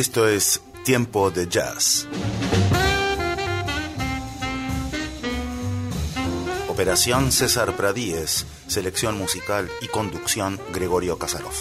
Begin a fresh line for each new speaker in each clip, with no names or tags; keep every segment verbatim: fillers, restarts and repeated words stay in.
Esto es Tiempo de Jazz. Operación César Pradíez, selección musical y conducción Gregorio Kasarov.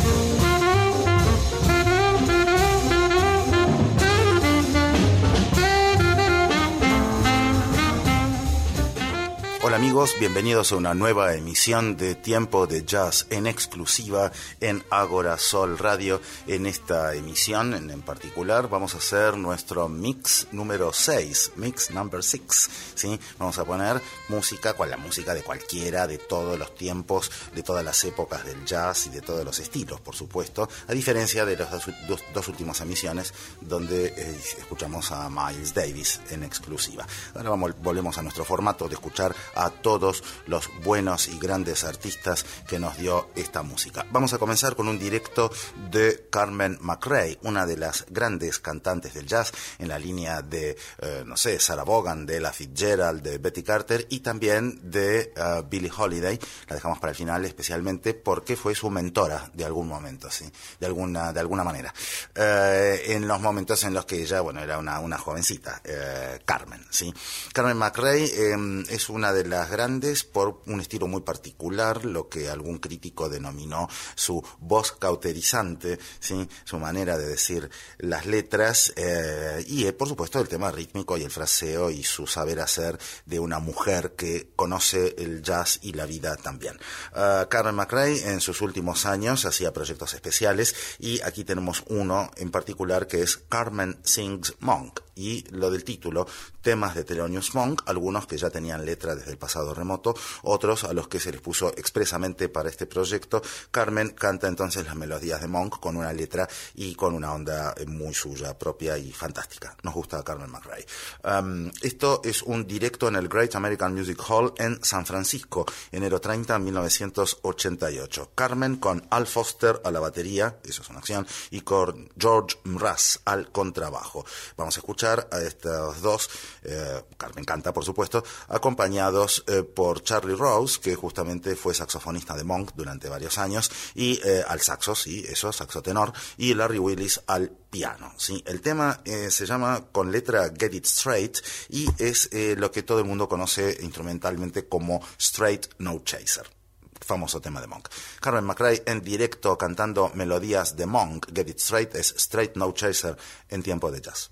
Hola amigos, bienvenidos a una nueva emisión de Tiempo de Jazz en exclusiva en Agora Sol Radio. En esta emisión en, en particular vamos a hacer nuestro mix número seis, mix number six, ¿sí? Vamos a poner música, cual la música de cualquiera, de todos los tiempos, de todas las épocas del jazz y de todos los estilos, por supuesto, a diferencia de las dos, dos, dos últimas emisiones donde eh, escuchamos a Miles Davis en exclusiva. Ahora vamos, volvemos a nuestro formato de escuchar a todos los buenos y grandes artistas que nos dio esta música. Vamos a comenzar con un directo de Carmen McRae, una de las grandes cantantes del jazz en la línea de, eh, no sé, Sarah Vaughan, de Ella Fitzgerald, de Betty Carter y también de uh, Billie Holiday. La dejamos para el final especialmente porque fue su mentora de algún momento, ¿sí? De alguna, de alguna manera. Eh, en los momentos en los que ella, bueno, era una, una jovencita, eh, Carmen, ¿sí? Carmen McRae eh, es una de las grandes por un estilo muy particular, lo que algún crítico denominó su voz cauterizante, ¿sí? Su manera de decir las letras eh, y eh, por supuesto el tema rítmico y el fraseo y su saber hacer de una mujer que conoce el jazz y la vida también. Uh, Carmen McRae en sus últimos años hacía proyectos especiales y aquí tenemos uno en particular que es Carmen Sings Monk. Y lo del título, temas de Thelonious Monk, algunos que ya tenían letra desde el pasado remoto, otros a los que se les puso expresamente para este proyecto. Carmen canta entonces las melodías de Monk con una letra y con una onda muy suya, propia y fantástica. Nos gusta Carmen McRae. Um, esto es un directo en el Great American Music Hall en San Francisco, enero treinta, mil novecientos ochenta y ocho. Carmen con Al Foster a la batería, eso es una acción, y con George Mraz al contrabajo. Vamos a escuchar a estos dos, eh, Carmen canta por supuesto, acompañados eh, por Charlie Rose, que justamente fue saxofonista de Monk durante varios años, y eh, al saxo, sí, eso, saxo tenor, y Larry Willis al piano, ¿sí? El tema eh, se llama con letra Get It Straight y es eh, lo que todo el mundo conoce instrumentalmente como Straight No Chaser. Famoso tema de Monk. Carmen McRae en directo cantando melodías de Monk. Get It Straight es Straight No Chaser en Tiempo de Jazz.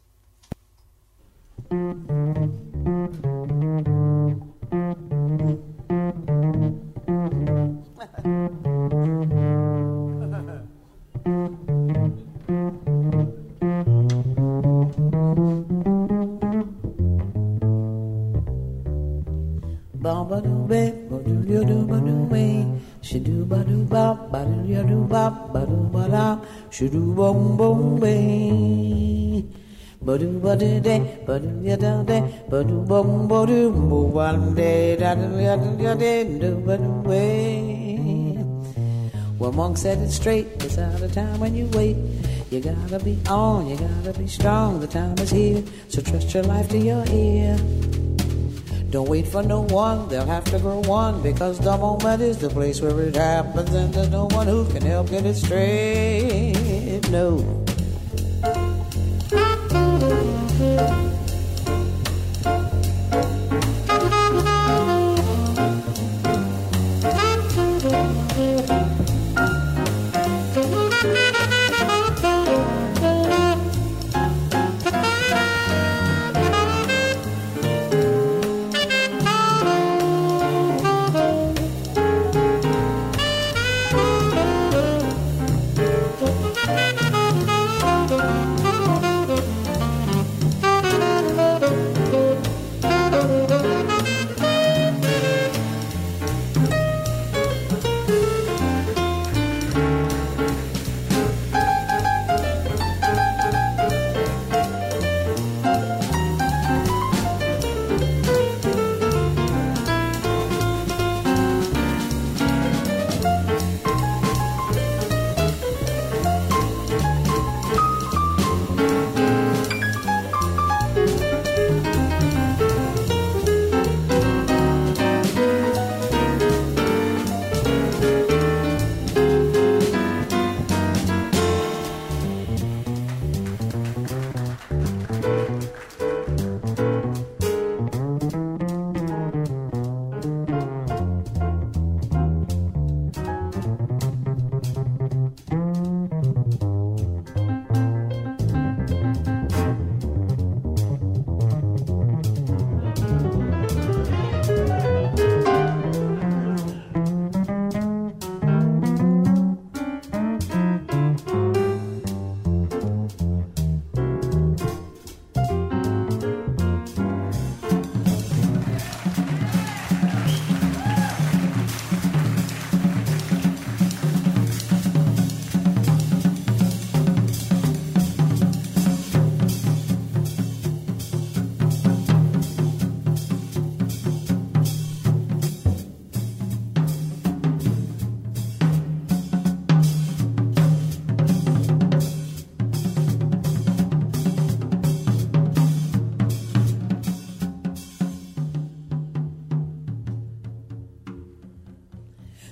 Ba-do ba-do-day, ba-do-ya-da-day, ba-do-bum-ba-do, ba-do-ba-do-day, da-do-ya-da-da-day, do-ba-do-way. Well, Monk said it straight, it's out of time when you wait. You gotta be on, you gotta be strong, the time is here, so trust your life to your ear. Don't wait for no one, they'll have to grow one, because the moment is the place where it happens, and there's no one who can help get it straight, no.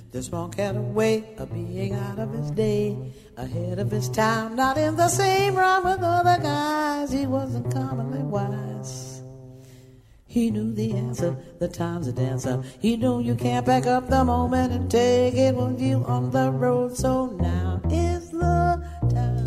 This monk had a way of being out of his day, ahead of his time, not in the same rhyme with other guys. He wasn't commonly wise. He knew the answer, the time's a dancer. He knew you can't back up the moment and take it with you on the road. So now is the time.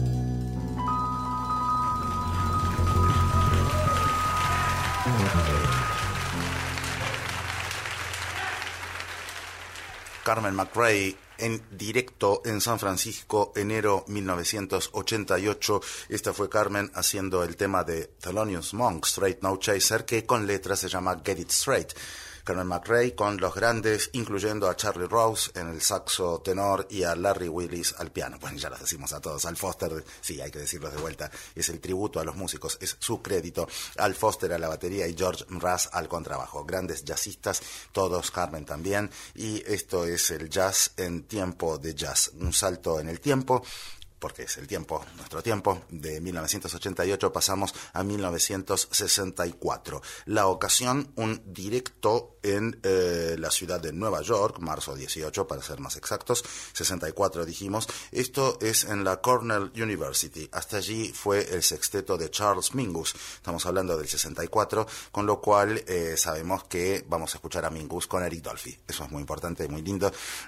Carmen McRae en directo en San Francisco, enero mil novecientos ochenta y ocho. Esta fue Carmen haciendo el tema de Thelonious Monk, Straight No Chaser, que con letras se llama Get It Straight. Carmen McRae con los grandes, incluyendo a Charlie Rose en el saxo tenor y a Larry Willis al piano. Bueno, ya los decimos a todos. Al Foster, sí, hay que decirlos de vuelta, es el tributo a los músicos, es su crédito. Al Foster a la batería y George Mraz al contrabajo. Grandes jazzistas, todos, Carmen también. Y esto es el jazz en tiempo de jazz. Un salto en el tiempo, porque es el tiempo, nuestro tiempo. De mil novecientos ochenta y ocho pasamos a mil novecientos sesenta y cuatro. La ocasión, un directo en eh, la ciudad de Nueva York, marzo dieciocho para ser más exactos, sesenta y cuatro dijimos. Esto es en la Cornell University. Hasta allí fue el sexteto de Charles Mingus. Estamos hablando del sesenta y cuatro, con lo cual eh, sabemos que vamos a escuchar a Mingus con Eric Dolphy. Eso es muy importante, muy lindo.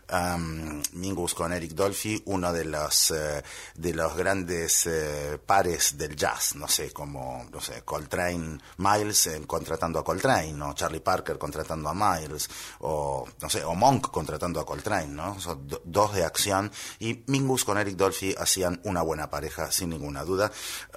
Um, Mingus con Eric Dolphy, uno de los... Eh, de los grandes eh, pares del jazz, no sé, como, no sé, Coltrane, Miles eh, contratando a Coltrane, o Charlie Parker contratando a Miles, o, no sé, o Monk contratando a Coltrane, ¿no? Son do, dos de acción, y Mingus con Eric Dolphy hacían una buena pareja, sin ninguna duda.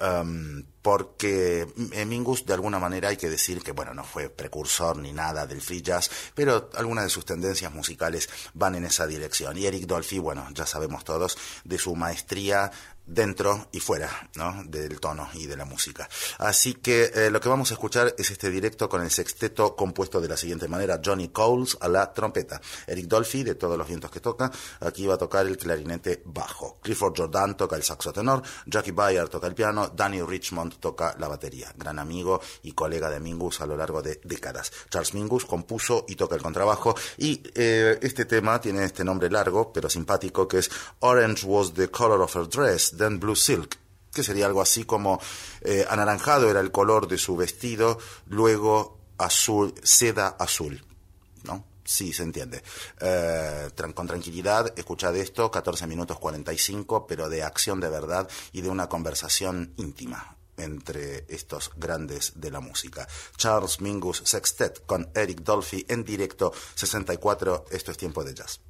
Um, porque Mingus, de alguna manera, hay que decir que, bueno, no fue precursor ni nada del free jazz, pero algunas de sus tendencias musicales van en esa dirección. Y Eric Dolphy, bueno, ya sabemos todos de su maestría dentro y fuera, ¿no?, del tono y de la música. Así que eh, lo que vamos a escuchar es este directo con el sexteto compuesto de la siguiente manera: Johnny Coles a la trompeta, Eric Dolphy, de todos los vientos que toca, aquí va a tocar el clarinete bajo, Clifford Jordan toca el saxo tenor, Jackie Bayard toca el piano, Danny Richmond toca la batería. Gran amigo y colega de Mingus a lo largo de décadas. Charles Mingus compuso y toca el contrabajo, y eh, este tema tiene este nombre largo pero simpático, que es Orange Was the Color of Her Dress, Then Blue Silk, que sería algo así como eh, anaranjado era el color de su vestido, luego azul, seda azul, ¿no? Sí, se entiende. Eh, tran- con tranquilidad, escuchad esto, catorce minutos cuarenta y cinco, pero de acción de verdad y de una conversación íntima entre estos grandes de la música. Charles Mingus Sextet con Eric Dolphy en directo, sesenta y cuatro, esto es Tiempo de Jazz.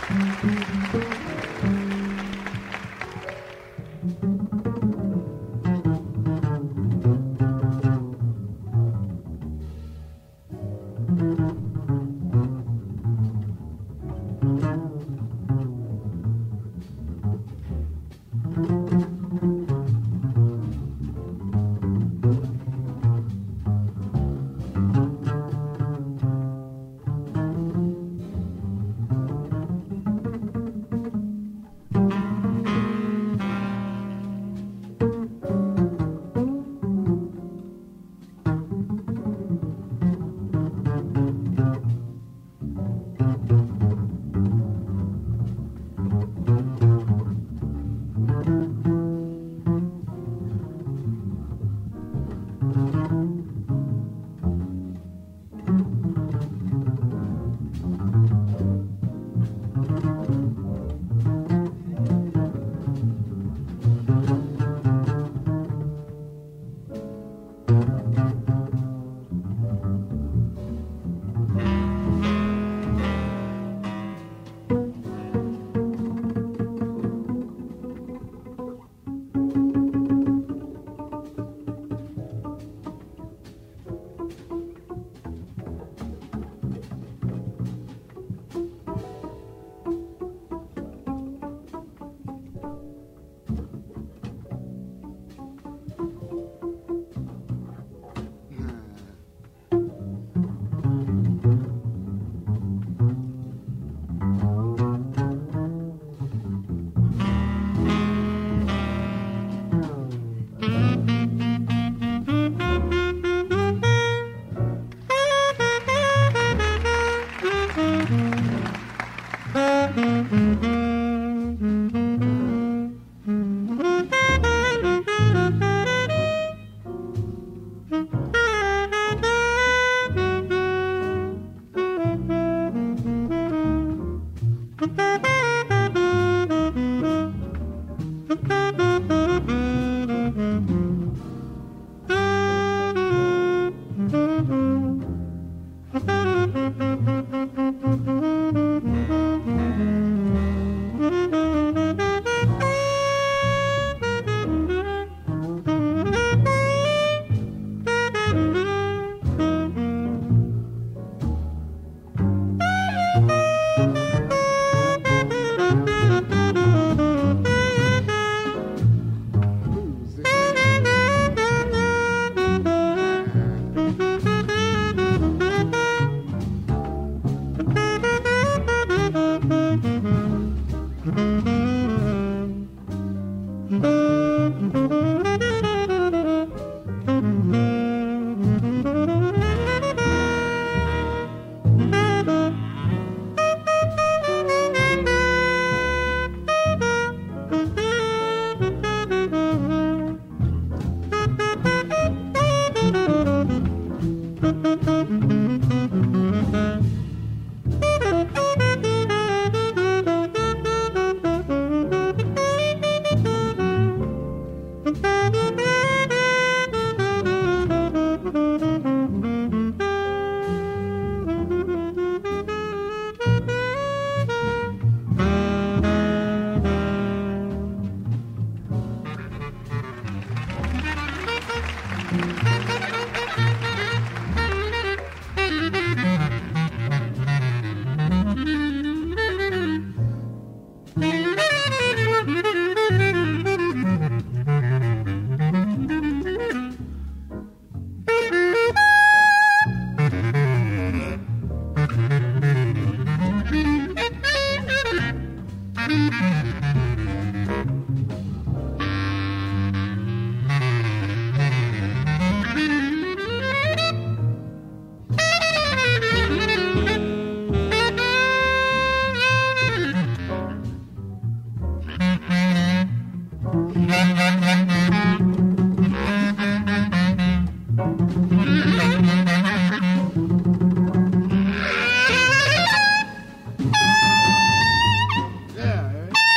Yeah.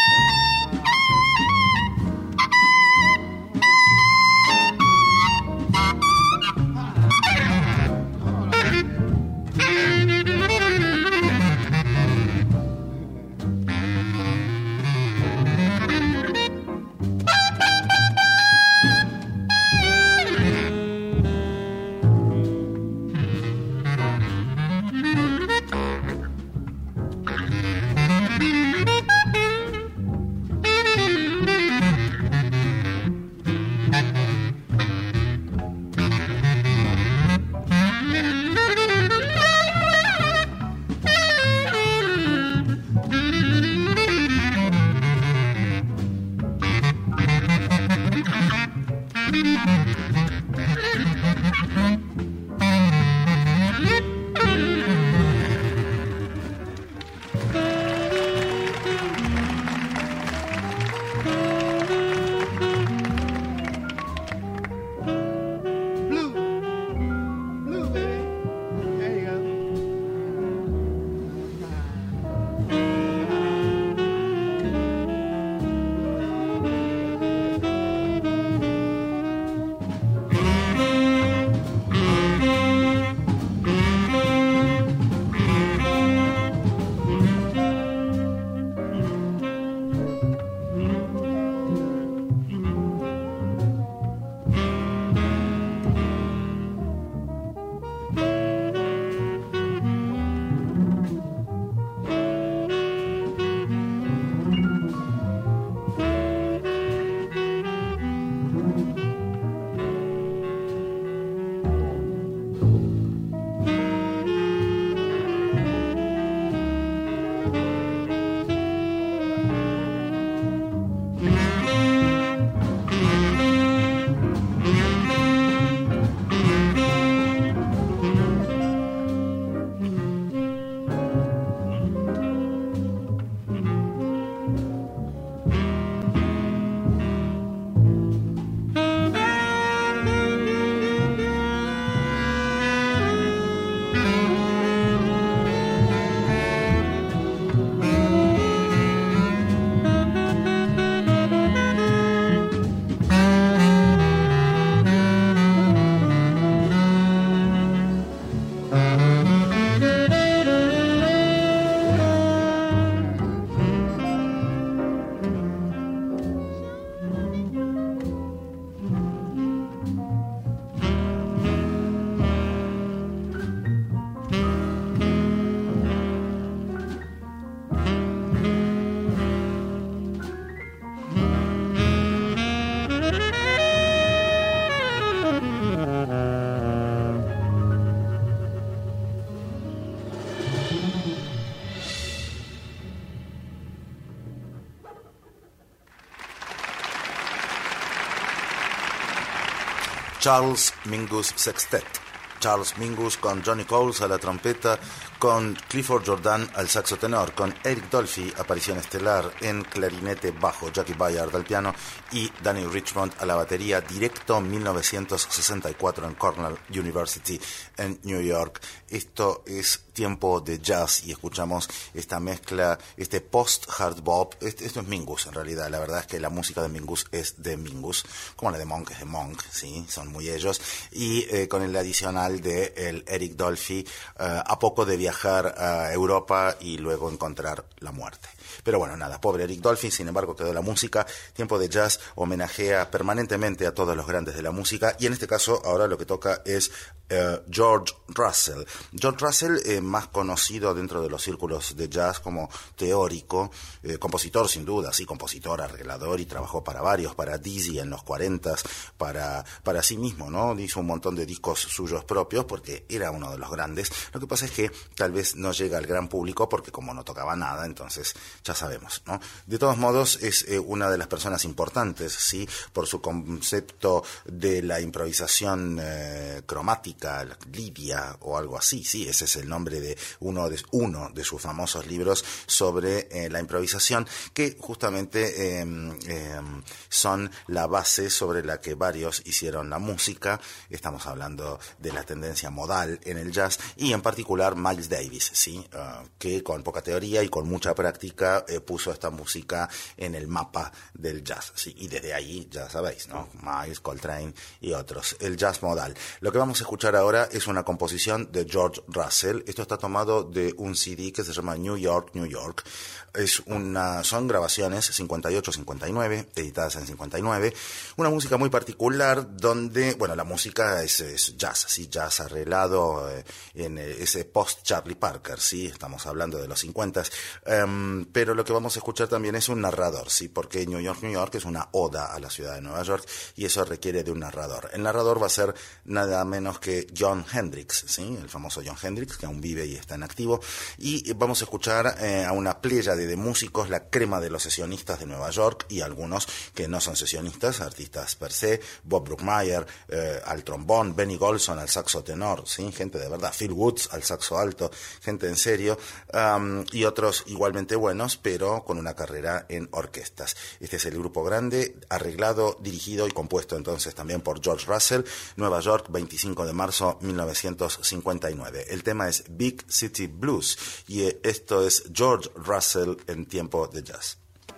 Charles Mingus Sextet. Charles Mingus con Johnny Coles a la trompeta, con Clifford Jordan al saxo tenor, con Eric Dolphy, aparición estelar, en clarinete bajo, Jackie Bayard al piano y Danny Richmond a la batería, directo mil novecientos sesenta y cuatro en Cornell University en New York. Esto es tiempo de jazz y escuchamos esta mezcla, este post-hard bop. Este, esto es Mingus en realidad, la verdad es que la música de Mingus es de Mingus, como la de Monk es de Monk, sí, son muy ellos, y eh, con el adicional de el Eric Dolphy, uh, a poco de viajar a Europa y luego encontrar la muerte. Pero bueno, nada, pobre Eric Dolphy, sin embargo quedó la música. Tiempo de Jazz homenajea permanentemente a todos los grandes de la música, y en este caso ahora lo que toca es uh, George Russell. George Russell, eh, más conocido dentro de los círculos de jazz como teórico, eh, compositor sin duda, sí, compositor, arreglador, y trabajó para varios, para Dizzy en los cuarentas, para, para sí mismo, ¿no? Hizo un montón de discos suyos propios porque era uno de los grandes. Lo que pasa es que tal vez no llega al gran público porque como no tocaba nada, entonces ya sabemos, ¿no? De todos modos es eh, una de las personas importantes, sí, por su concepto de la improvisación eh, cromática, lidia o algo así, sí, ese es el nombre de uno de uno de sus famosos libros sobre eh, la improvisación, que justamente eh, eh, son la base sobre la que varios hicieron la música. Estamos hablando de la tendencia modal en el jazz, y en particular Miles Davis, sí, uh, que con poca teoría y con mucha práctica eh, puso esta música en el mapa del jazz, sí, y desde ahí ya sabéis, ¿no? Miles, Coltrane y otros, el jazz modal. Lo que vamos a escuchar ahora es una composición de George Russell. Esto está tomado de un C D que se llama New York, New York. Es una, son grabaciones cincuenta y ocho cincuenta y nueve, editadas en cincuenta y nueve, una música muy particular donde, bueno, la música es, es jazz, sí, jazz arreglado eh, en ese post-Charlie Parker, sí, estamos hablando de los cincuenta, um, pero lo que vamos a escuchar también es un narrador, sí, porque New York, New York es una oda a la ciudad de Nueva York y eso requiere de un narrador. El narrador va a ser nada menos que Jon Hendricks, sí, el famoso Jon Hendricks, que aún vive y está en activo, y vamos a escuchar eh, a una playa de, de músicos, la crema de los sesionistas de Nueva York y algunos que no son sesionistas, artistas per se, Bob Brookmeyer eh, al trombón, Benny Golson al saxo tenor, ¿sí? Gente de verdad, Phil Woods al saxo alto, gente en serio, um, y otros igualmente buenos, pero con una carrera en orquestas. Este es el grupo grande, arreglado, dirigido y compuesto entonces también por George Russell, Nueva York, veinticinco de marzo mil novecientos cincuenta y nueve. El tema es Big City Blues y esto es George Russell en tiempo de jazz.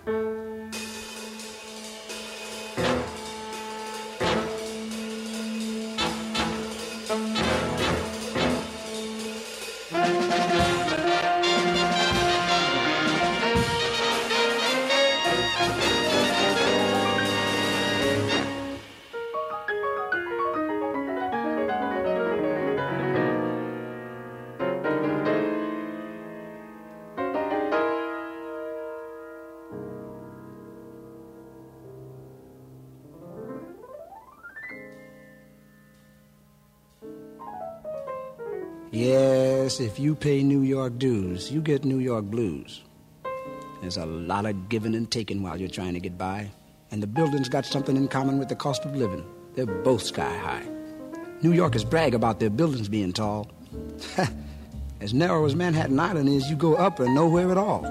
Yes, if you pay New York dues, you get New York blues. There's a lot of giving and taking while you're trying to get by. And the buildings got something in common with the cost of living. They're both sky high. New Yorkers brag about their buildings being tall. As narrow as Manhattan Island is, you go up and nowhere at all.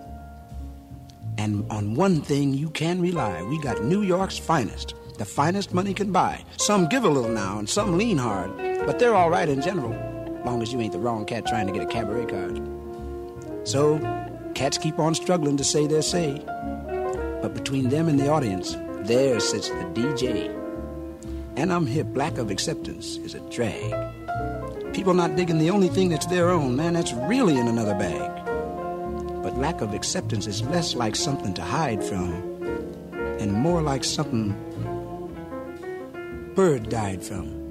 And on one thing you can rely, we got New York's finest. The finest money can buy. Some give a little now and some lean hard, but they're all right in general. Long as you ain't the wrong cat trying to get a cabaret card. So, cats keep on struggling to say their say. But between them and the audience, there sits the D J. And I'm hip, lack of acceptance is a drag. People not digging the only thing that's their own, man, that's really in another bag. But lack of acceptance is less like something to hide from, and more like something bird died from.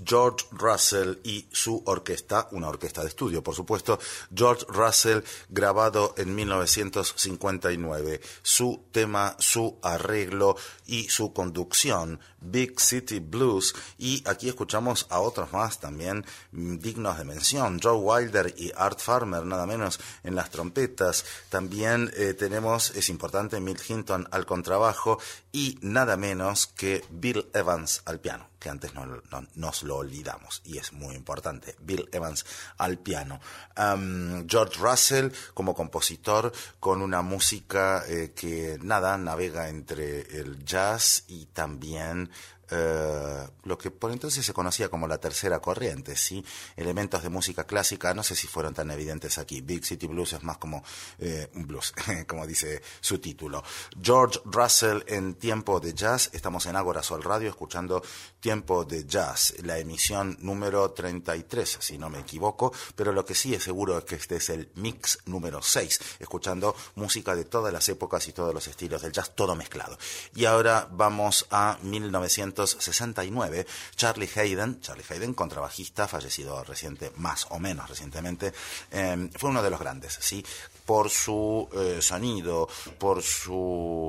George Russell y su orquesta, una orquesta de estudio, por supuesto. George Russell, grabado en mil novecientos cincuenta y nueve. Su tema, su arreglo y su conducción, Big City Blues. Y aquí escuchamos a otros más también mmm, dignos de mención. Joe Wilder y Art Farmer, nada menos, en las trompetas. También eh, tenemos, es importante, Milt Hinton al contrabajo y nada menos que Bill Evans al piano, que antes no, no, nos lo olvidamos y es muy importante. Bill Evans al piano. Um, George Russell como compositor, con una música eh, que nada, navega entre el jazz y también Uh, lo que por entonces se conocía como la tercera corriente, ¿sí? Elementos de música clásica, no sé si fueron tan evidentes aquí. Big City Blues es más como eh, un blues, como dice su título. George Russell en Tiempo de Jazz. Estamos en Ágora Sol Radio escuchando Tiempo de Jazz, la emisión número treinta y tres, si no me equivoco, pero lo que sí es seguro es que este es el mix número seis, escuchando música de todas las épocas y todos los estilos del jazz, todo mezclado. Y ahora vamos a mil novecientos sesenta y nueve, Charlie Haden, Charlie Haden, contrabajista, fallecido reciente, más o menos recientemente, eh, fue uno de los grandes, ¿sí? Por su eh, sonido, por su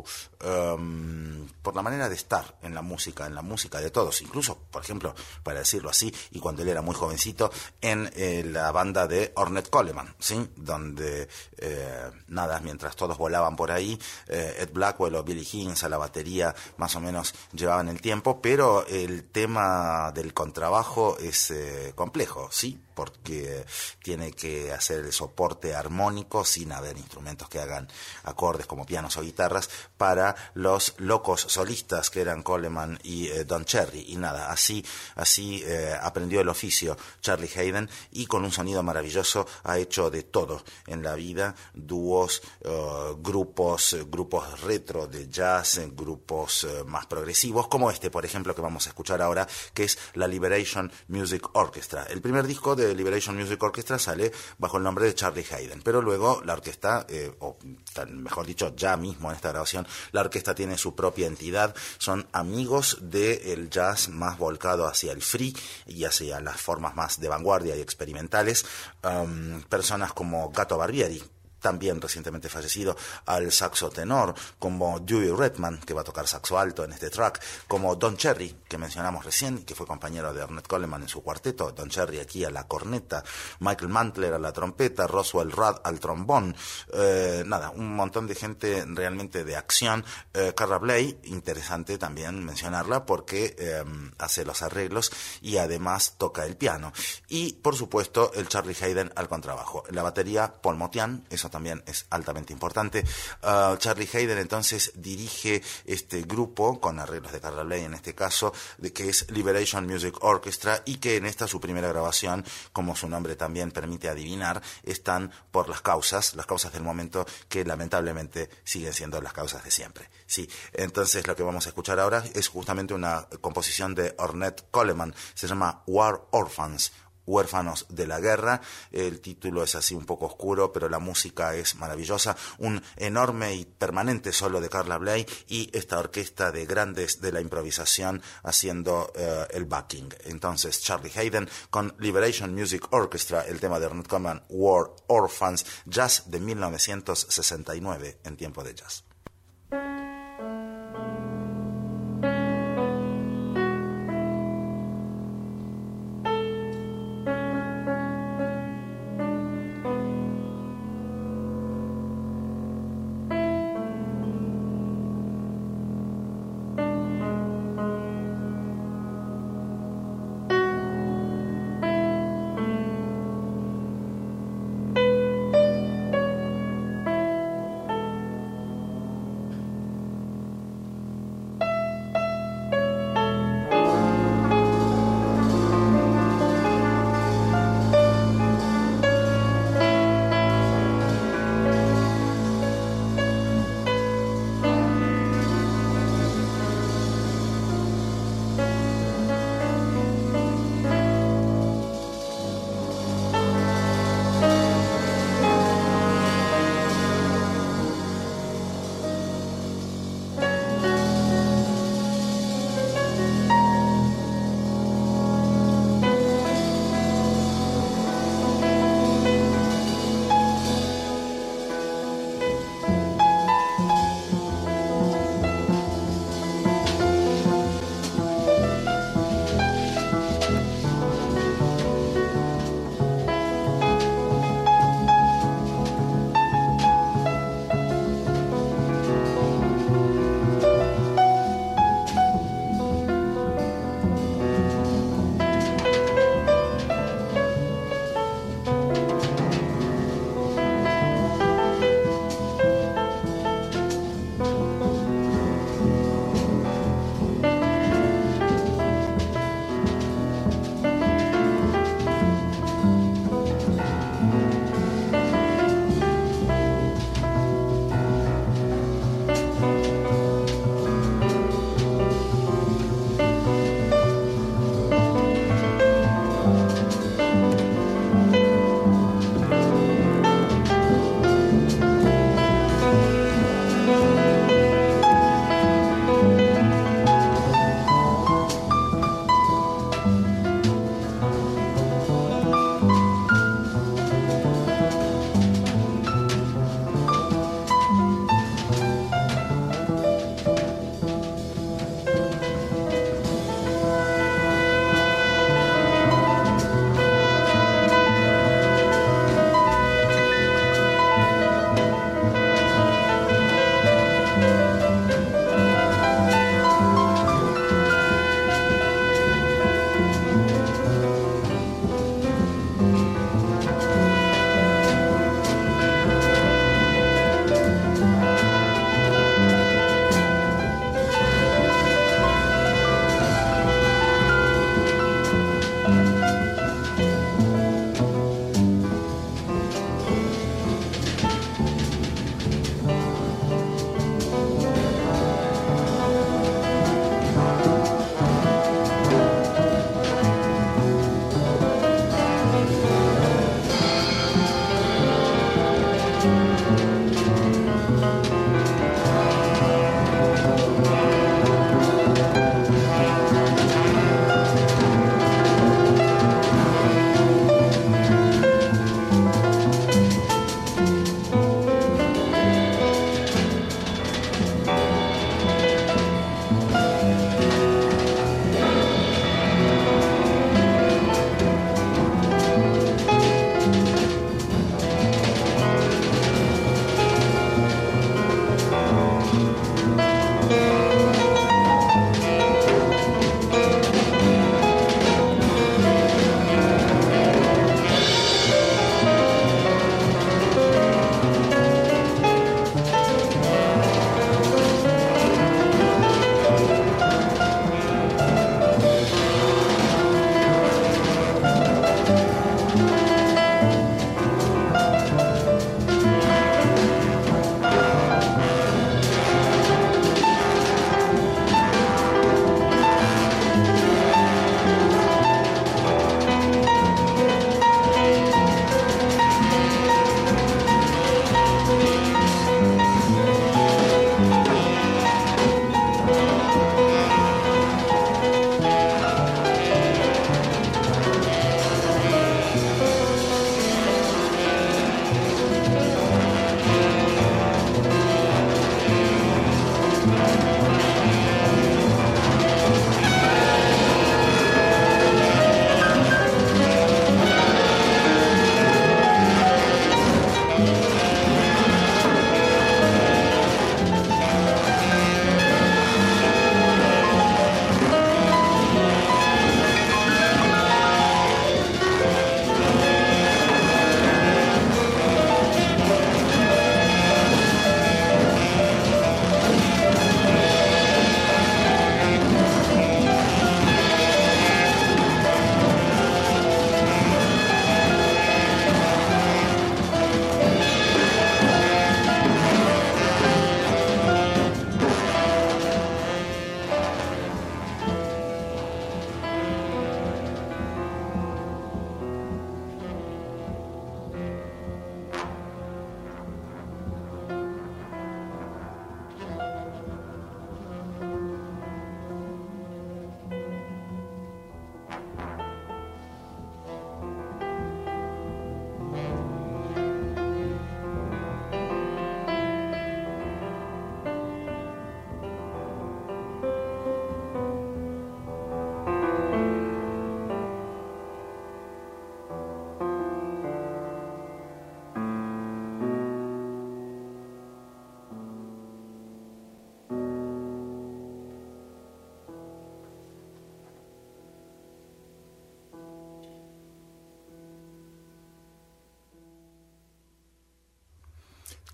um, por la manera de estar en la música, en la música de todos, incluso, por ejemplo, para decirlo así, y cuando él era muy jovencito, en eh, la banda de Ornette Coleman, ¿sí? Donde eh, nada, mientras todos volaban por ahí, eh, Ed Blackwell o Billy Higgins a la batería más o menos llevaban el tiempo, pero el tema del contrabajo es eh, complejo, ¿sí? Porque tiene que hacer el soporte armónico sin haber instrumentos que hagan acordes como pianos o guitarras para los locos solistas que eran Coleman y eh, Don Cherry. Y nada, así, así eh, aprendió el oficio Charlie Haden y con un sonido maravilloso ha hecho de todo en la vida, dúos, uh, grupos, grupos retro de jazz, grupos uh, más progresivos, como este, por ejemplo, que vamos a escuchar ahora, que es la Liberation Music Orchestra. El primer disco de Liberation Music Orchestra sale bajo el nombre de Charlie Haden, pero luego la orquesta, eh, o mejor dicho, ya mismo en esta grabación, la orquesta tiene su propia entidad, son amigos del jazz más volcado hacia el free y hacia las formas más de vanguardia y experimentales, um, personas como Gato Barbieri, también recientemente fallecido, al saxo tenor, como Dewey Redman, que va a tocar saxo alto en este track, como Don Cherry, que mencionamos recién, que fue compañero de Ornette Coleman en su cuarteto, Don Cherry aquí a la corneta, Michael Mantler a la trompeta, Roswell Rudd al trombón, eh, nada, un montón de gente realmente de acción. eh, Carla Bley, interesante también mencionarla, porque eh, hace los arreglos y además toca el piano, y por supuesto el Charlie Haden al contrabajo. En la batería, Paul Motian, eso también es altamente importante. Uh, Charlie Haden entonces dirige este grupo, con arreglos de Carla Bley en este caso, de, que es Liberation Music Orchestra, y que en esta su primera grabación, como su nombre también permite adivinar, están por las causas, las causas del momento, que lamentablemente siguen siendo las causas de siempre. Sí, entonces lo que vamos a escuchar ahora es justamente una composición de Ornette Coleman, se llama War Orphans, Huérfanos de la Guerra. El título es así un poco oscuro, pero la música es maravillosa. Un enorme y permanente solo de Carla Bley y esta orquesta de grandes de la improvisación haciendo uh, el backing. Entonces, Charlie Haden con Liberation Music Orchestra, el tema de Ornette Coleman, War Orphans, jazz de mil novecientos sesenta y nueve en Tiempo de Jazz.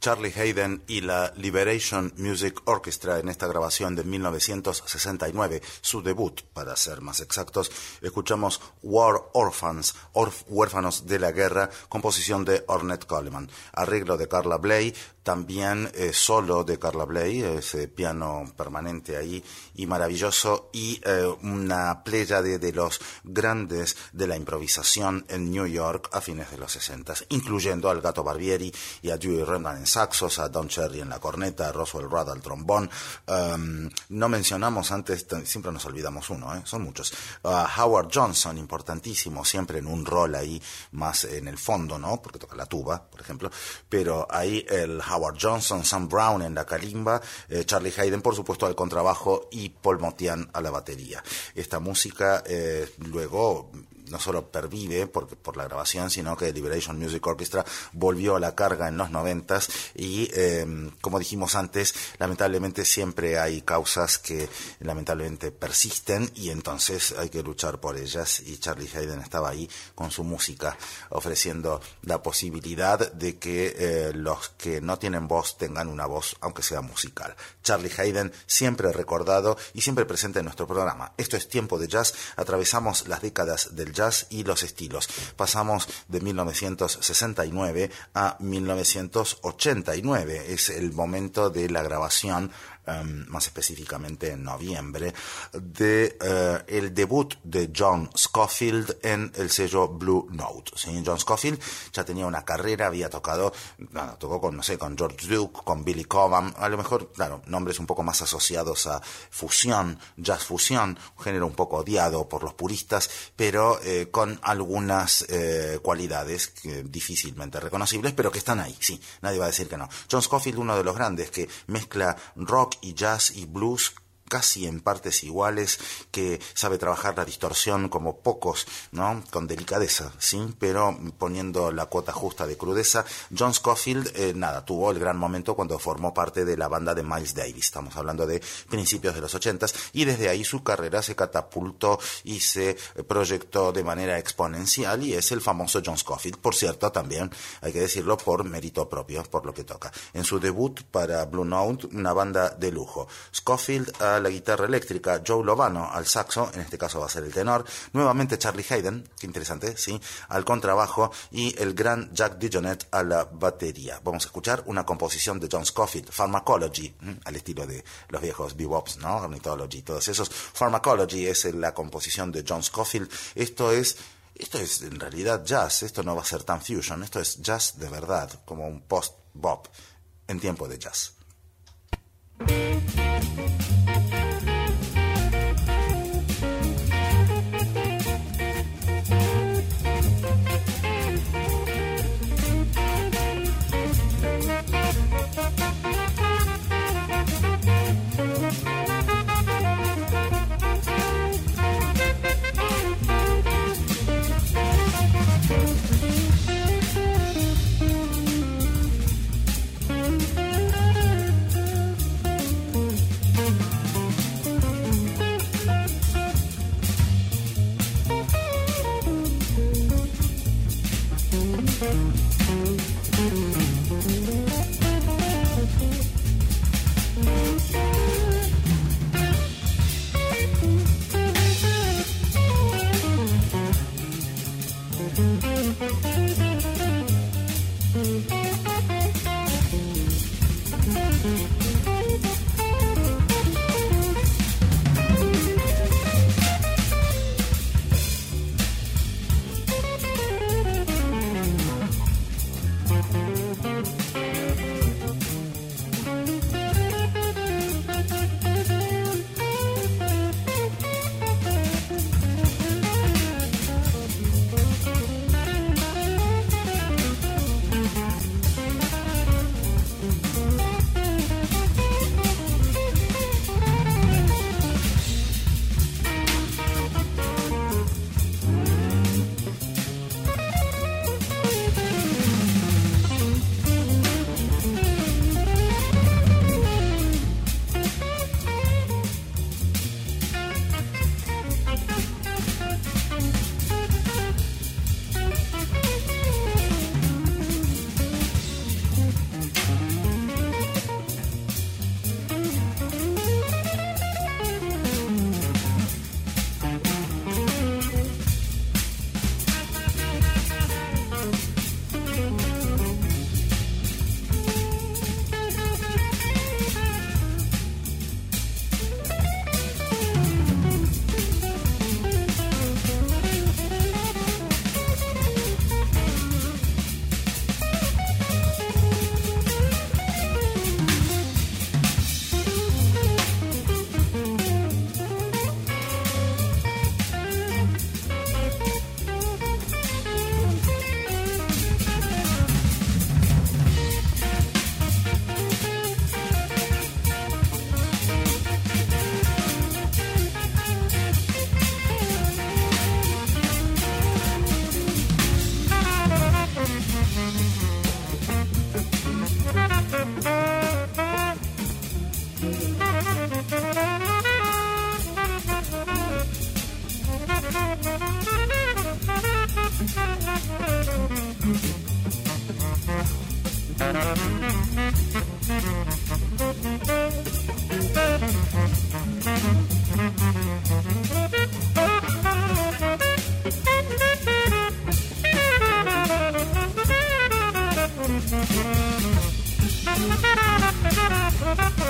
Charlie Haden y la Liberation Music Orchestra en esta grabación de mil novecientos sesenta y nueve, su debut, para ser más exactos. Escuchamos War Orphans, Orf, Huérfanos de la Guerra, composición de Ornette Coleman, arreglo de Carla Bley, también eh, solo de Carla Bley, ese piano permanente ahí y maravilloso, y eh, una pléyade de los grandes de la improvisación en New York a fines de los sesenta, incluyendo al Gato Barbieri y a Dewey Redman en saxos, a Don Cherry en la corneta, a Roswell Rudd al trombón. Um, no mencionamos antes, siempre nos olvidamos uno, ¿eh? Son muchos. Uh, Howard Johnson, importantísimo, siempre en un rol ahí más en el fondo, ¿no? Porque toca la tuba, por ejemplo, pero ahí el Howard Johnson, Sam Brown en la calimba, eh, Charlie Haden, por supuesto, al contrabajo y Paul Motian a la batería. Esta música eh, luego no solo pervive por, por la grabación, sino que Liberation Music Orchestra volvió a la carga en los noventas y, eh, como dijimos antes, lamentablemente siempre hay causas que lamentablemente persisten y entonces hay que luchar por ellas, y Charlie Haden estaba ahí con su música ofreciendo la posibilidad de que eh, los que no tienen voz tengan una voz, aunque sea musical. Charlie Haden, siempre recordado y siempre presente en nuestro programa. Esto es Tiempo de Jazz. Atravesamos las décadas del jazz y los estilos. Pasamos de mil novecientos sesenta y nueve a mil novecientos ochenta y nueve. Es el momento de la grabación, um, más específicamente en noviembre, de uh, el debut de John Scofield en el sello Blue Note. ¿Sí? John Scofield ya tenía una carrera, había tocado, bueno, tocó con, no sé, con George Duke, con Billy Cobham, a lo mejor, claro, nombres un poco más asociados a fusión, jazz fusión, un género un poco odiado por los puristas, pero eh, con algunas eh, cualidades que, difícilmente reconocibles, pero que están ahí, sí, nadie va a decir que no. John Scofield, uno de los grandes, que mezcla rock y jazz y blues casi en partes iguales, que sabe trabajar la distorsión como pocos, ¿no? Con delicadeza, sí, pero poniendo la cuota justa de crudeza. John Scofield, eh, nada, tuvo el gran momento cuando formó parte de la banda de Miles Davis. Estamos hablando de principios de los ochentas, y desde ahí su carrera se catapultó y se proyectó de manera exponencial, y es el famoso John Scofield. Por cierto, también hay que decirlo, por mérito propio, por lo que toca. En su debut para Blue Note, una banda de lujo. Scofield a la guitarra eléctrica, Joe Lovano al saxo, en este caso va a ser el tenor, nuevamente Charlie Haden, qué interesante, sí, al contrabajo, y el gran Jack DeJohnette a la batería. Vamos a escuchar una composición de John Scofield, Pharmacology, al estilo de los viejos bebops, ¿no? Ornithology, todos esos. Pharmacology es la composición de John Scofield. Esto es Esto es en realidad jazz, esto no va a ser tan fusion, esto es jazz de verdad, como un post-bop en tiempo de jazz.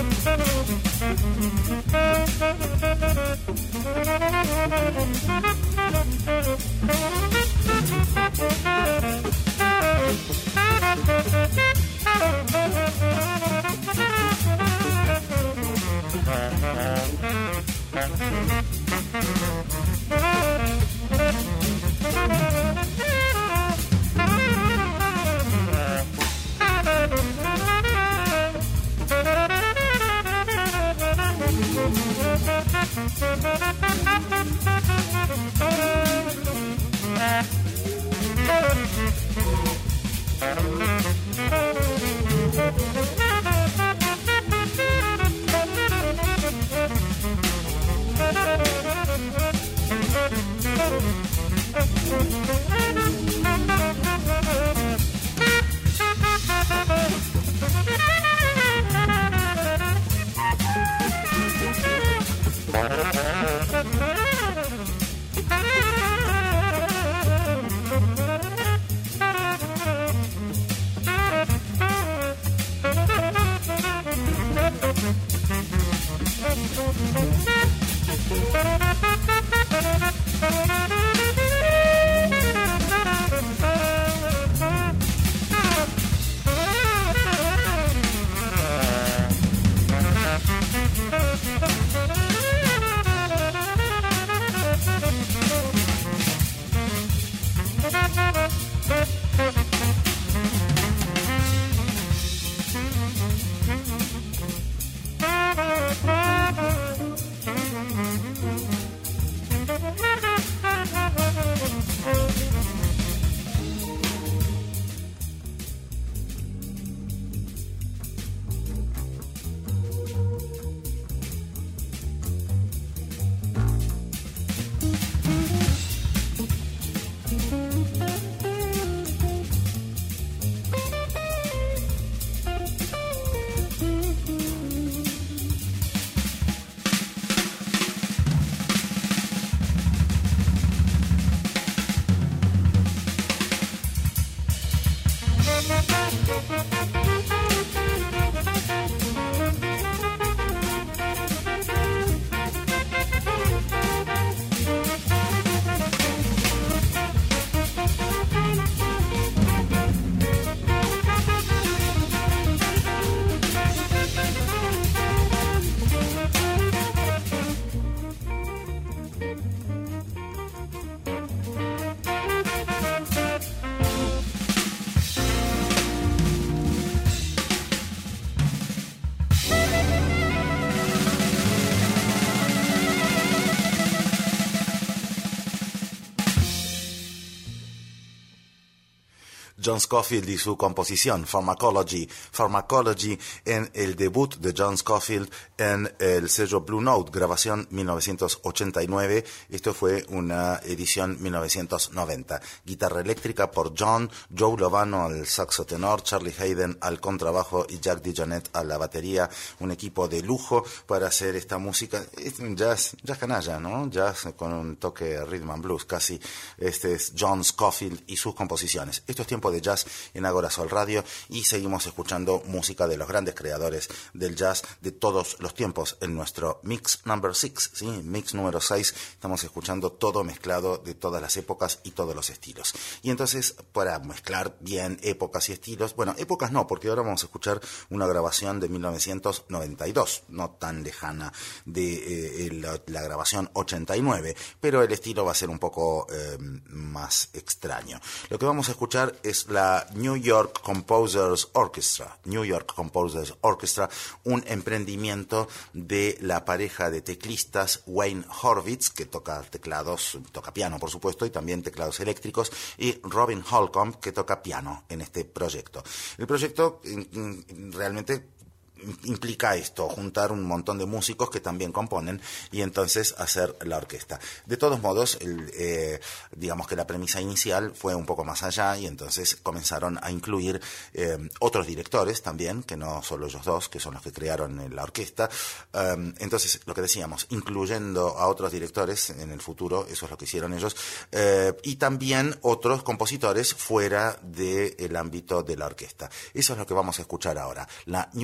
John Scofield y su composición Pharmacology. Pharmacology en el debut de John Scofield en el sello Blue Note, grabación mil novecientos ochenta y nueve. Esto fue una edición mil novecientos noventa. Guitarra eléctrica por John, Joe Lovano al saxo tenor, Charlie Hayden al contrabajo y Jack DeJohnette a la batería. Un equipo de lujo para hacer esta música. Es un jazz, jazz canalla, ¿no? Jazz con un toque rhythm and blues casi. Este es John Scofield y sus composiciones. Esto es tiempo de jazz en Agora Sol Radio y seguimos escuchando música de los grandes creadores del jazz de todos los tiempos en nuestro Mix Number Six, ¿sí? Mix número seis. Estamos escuchando todo mezclado de todas las épocas y todos los estilos. Y entonces, para mezclar bien épocas y estilos, bueno, épocas no, porque ahora vamos a escuchar una grabación de mil novecientos noventa y dos, no tan lejana de eh, la, la grabación ochenta y nueve, pero el estilo va a ser un poco eh, más extraño. Lo que vamos a escuchar es la New York Composers Orchestra. New York Composers Orchestra, un emprendimiento de la pareja de teclistas Wayne Horvitz, que toca teclados, toca piano por supuesto, y también teclados eléctricos, y Robin Holcomb, que toca piano en este proyecto. El proyecto realmente implica esto, juntar un montón de músicos que también componen y entonces hacer la orquesta. De todos modos, el, eh, digamos que la premisa inicial fue un poco más allá y entonces comenzaron a incluir eh, otros directores también, que no solo ellos dos, que son los que crearon la orquesta. Um, entonces, lo que decíamos, incluyendo a otros directores en el futuro, eso es lo que hicieron ellos, eh, y también otros compositores fuera del ámbito de la orquesta. Eso es lo que vamos a escuchar ahora, la New York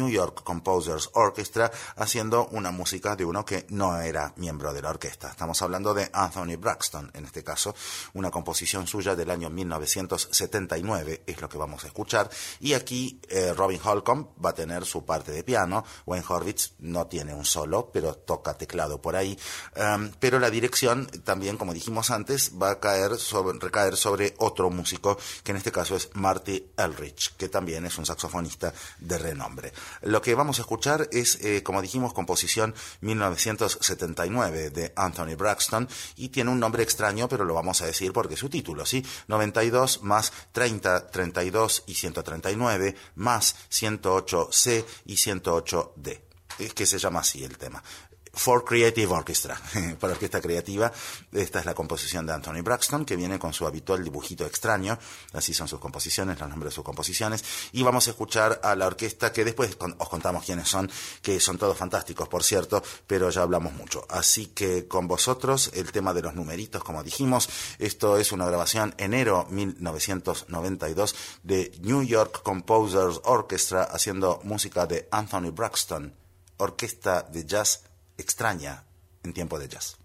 Composers Orchestra, haciendo una música de uno que no era miembro de la orquesta. Estamos hablando de Anthony Braxton, en este caso, una composición suya del año mil novecientos setenta y nueve, es lo que vamos a escuchar. Y aquí eh, Robin Holcomb va a tener su parte de piano. Wayne Horvitz no tiene un solo, pero toca teclado por ahí. Um, pero la dirección también, como dijimos antes, va a caer sobre, recaer sobre otro músico, que en este caso es Marty Eldridge, que también es un saxofonista de renombre. Lo que vamos a escuchar es, eh, como dijimos, composición mil novecientos setenta y nueve de Anthony Braxton, y tiene un nombre extraño, pero lo vamos a decir porque es su título, ¿sí? noventa y dos más treinta, treinta y dos y ciento treinta y nueve más ciento ocho ce y ciento ocho de. Es que se llama así el tema. For Creative Orchestra, para orquesta creativa. Esta es la composición de Anthony Braxton, que viene con su habitual dibujito extraño. Así son sus composiciones, los nombres de sus composiciones. Y vamos a escuchar a la orquesta, que después os contamos quiénes son, que son todos fantásticos, por cierto, pero ya hablamos mucho. Así que con vosotros, el tema de los numeritos, como dijimos. Esto es una grabación enero mil novecientos noventa y dos de New York Composers Orchestra, haciendo música de Anthony Braxton, orquesta de jazz extraña en tiempo de jazz.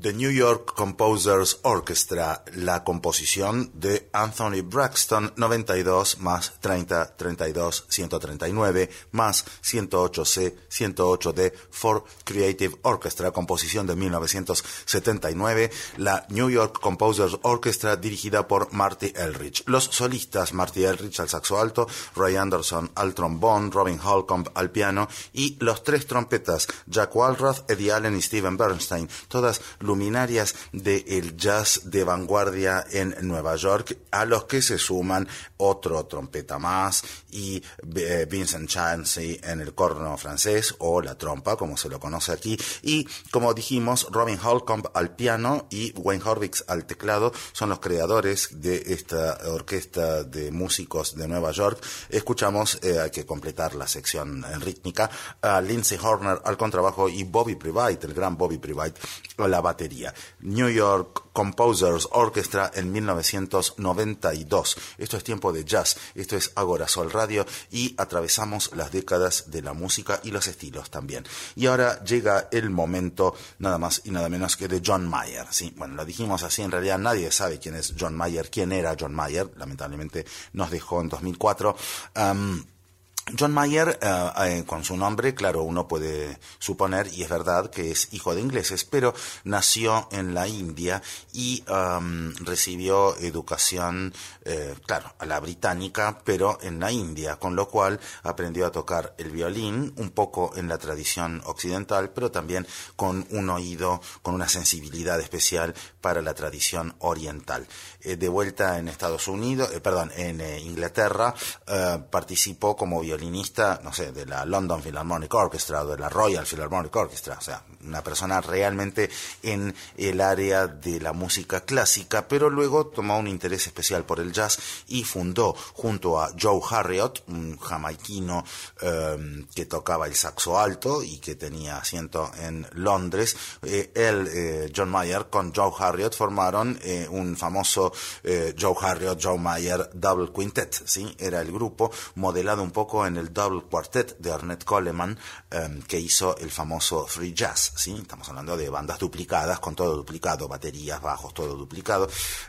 The New York Composers Orchestra, la composición de Anthony Braxton, noventa y dos más treinta, treinta y dos, ciento treinta y nueve, más ciento ocho ce, ciento ocho de For Creative Orchestra, composición de mil novecientos setenta y nueve, la New York Composers Orchestra, dirigida por Marty Eldridge. Los solistas: Marty Eldridge al saxo alto, Ray Anderson al trombón, Robin Holcomb al piano, y los tres trompetas: Jack Walrath, Eddie Allen y Steven Bernstein, todas luminarias del jazz de vanguardia en Nueva York, a los que se suman otro trompeta más y eh, Vincent Chansey en el corno francés, o la trompa como se lo conoce aquí, y como dijimos, Robin Holcomb al piano y Wayne Horvitz al teclado son los creadores de esta orquesta de músicos de Nueva York. Escuchamos, eh, hay que completar la sección rítmica, a Lindsey Horner al contrabajo y Bobby Privite, el gran Bobby Privite, a la batería. New York Composers Orchestra en mil novecientos noventa y dos. Esto es tiempo de jazz, esto es Agora Sol Radio, y atravesamos las décadas de la música y los estilos también. Y ahora llega el momento nada más y nada menos que de John Mayer, ¿sí? Bueno, lo dijimos así, en realidad nadie sabe quién es John Mayer, quién era John Mayer, lamentablemente nos dejó en dos mil cuatro. Um, John Mayer, uh, eh, con su nombre, claro, uno puede suponer, y es verdad, que es hijo de ingleses, pero nació en la India y um, recibió educación, eh, claro, a la británica, pero en la India, con lo cual aprendió a tocar el violín, un poco en la tradición occidental, pero también con un oído, con una sensibilidad especial para la tradición oriental. Eh, de vuelta en Estados Unidos, eh, perdón, en eh, Inglaterra, eh, participó como violinista violinista, no sé, de la London Philharmonic Orchestra o de la Royal Philharmonic Orchestra, o sea, una persona realmente en el área de la música clásica, pero luego tomó un interés especial por el jazz y fundó junto a Joe Harriott, un jamaiquino eh, que tocaba el saxo alto y que tenía asiento en Londres, eh, él, eh, John Mayer, con Joe Harriott formaron eh, un famoso eh, Joe Harriott, Joe Mayer Double Quintet, ¿sí? Era el grupo modelado un poco en el Double Quartet de Ornette Coleman, um, que hizo el famoso Free Jazz, ¿sí? Estamos hablando de bandas duplicadas, con todo duplicado, baterías, bajos, todo duplicado.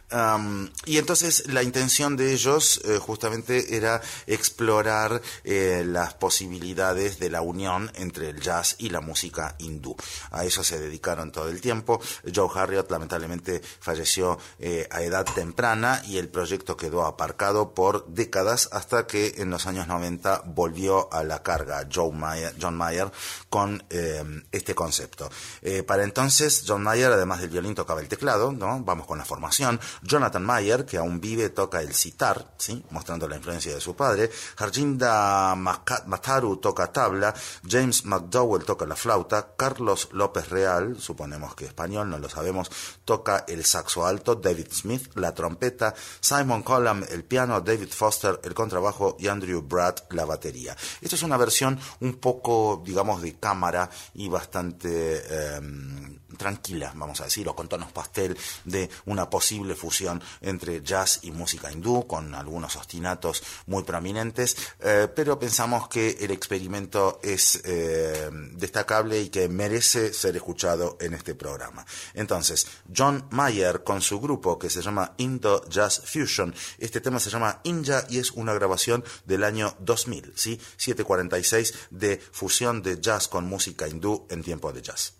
Um, y entonces la intención de ellos eh, justamente era explorar eh, las posibilidades de la unión entre el jazz y la música hindú. A eso se dedicaron todo el tiempo. Joe Harriott lamentablemente falleció eh, a edad temprana y el proyecto quedó aparcado por décadas hasta que en los años noventa volvió a la carga Joe Mayer, John Mayer con eh, este concepto. Eh, para entonces John Mayer, además del violín, tocaba el teclado, ¿no? Vamos con la formación. Jonathan Mayer, que aún vive, toca el sitar, ¿sí? Mostrando la influencia de su padre. Harjinda Matharu toca tabla. James McDowell toca la flauta. Carlos López Real, suponemos que español, no lo sabemos, toca el saxo alto. David Smith la trompeta. Simon Collam el piano. David Foster el contrabajo y Andrew Bratt la batería. Esto es una versión un poco, digamos, de cámara y bastante eh, tranquila, vamos a decir, o con tonos pastel, de una posible fusión entre jazz y música hindú, con algunos ostinatos muy prominentes, eh, pero pensamos que el experimento es eh, destacable y que merece ser escuchado en este programa. Entonces, John Mayer con su grupo que se llama Indo Jazz Fusion. Este tema se llama Inja y es una grabación del año dos mil, ¿sí? siete cuarenta y seis, de fusión de jazz con música hindú en tiempo de jazz.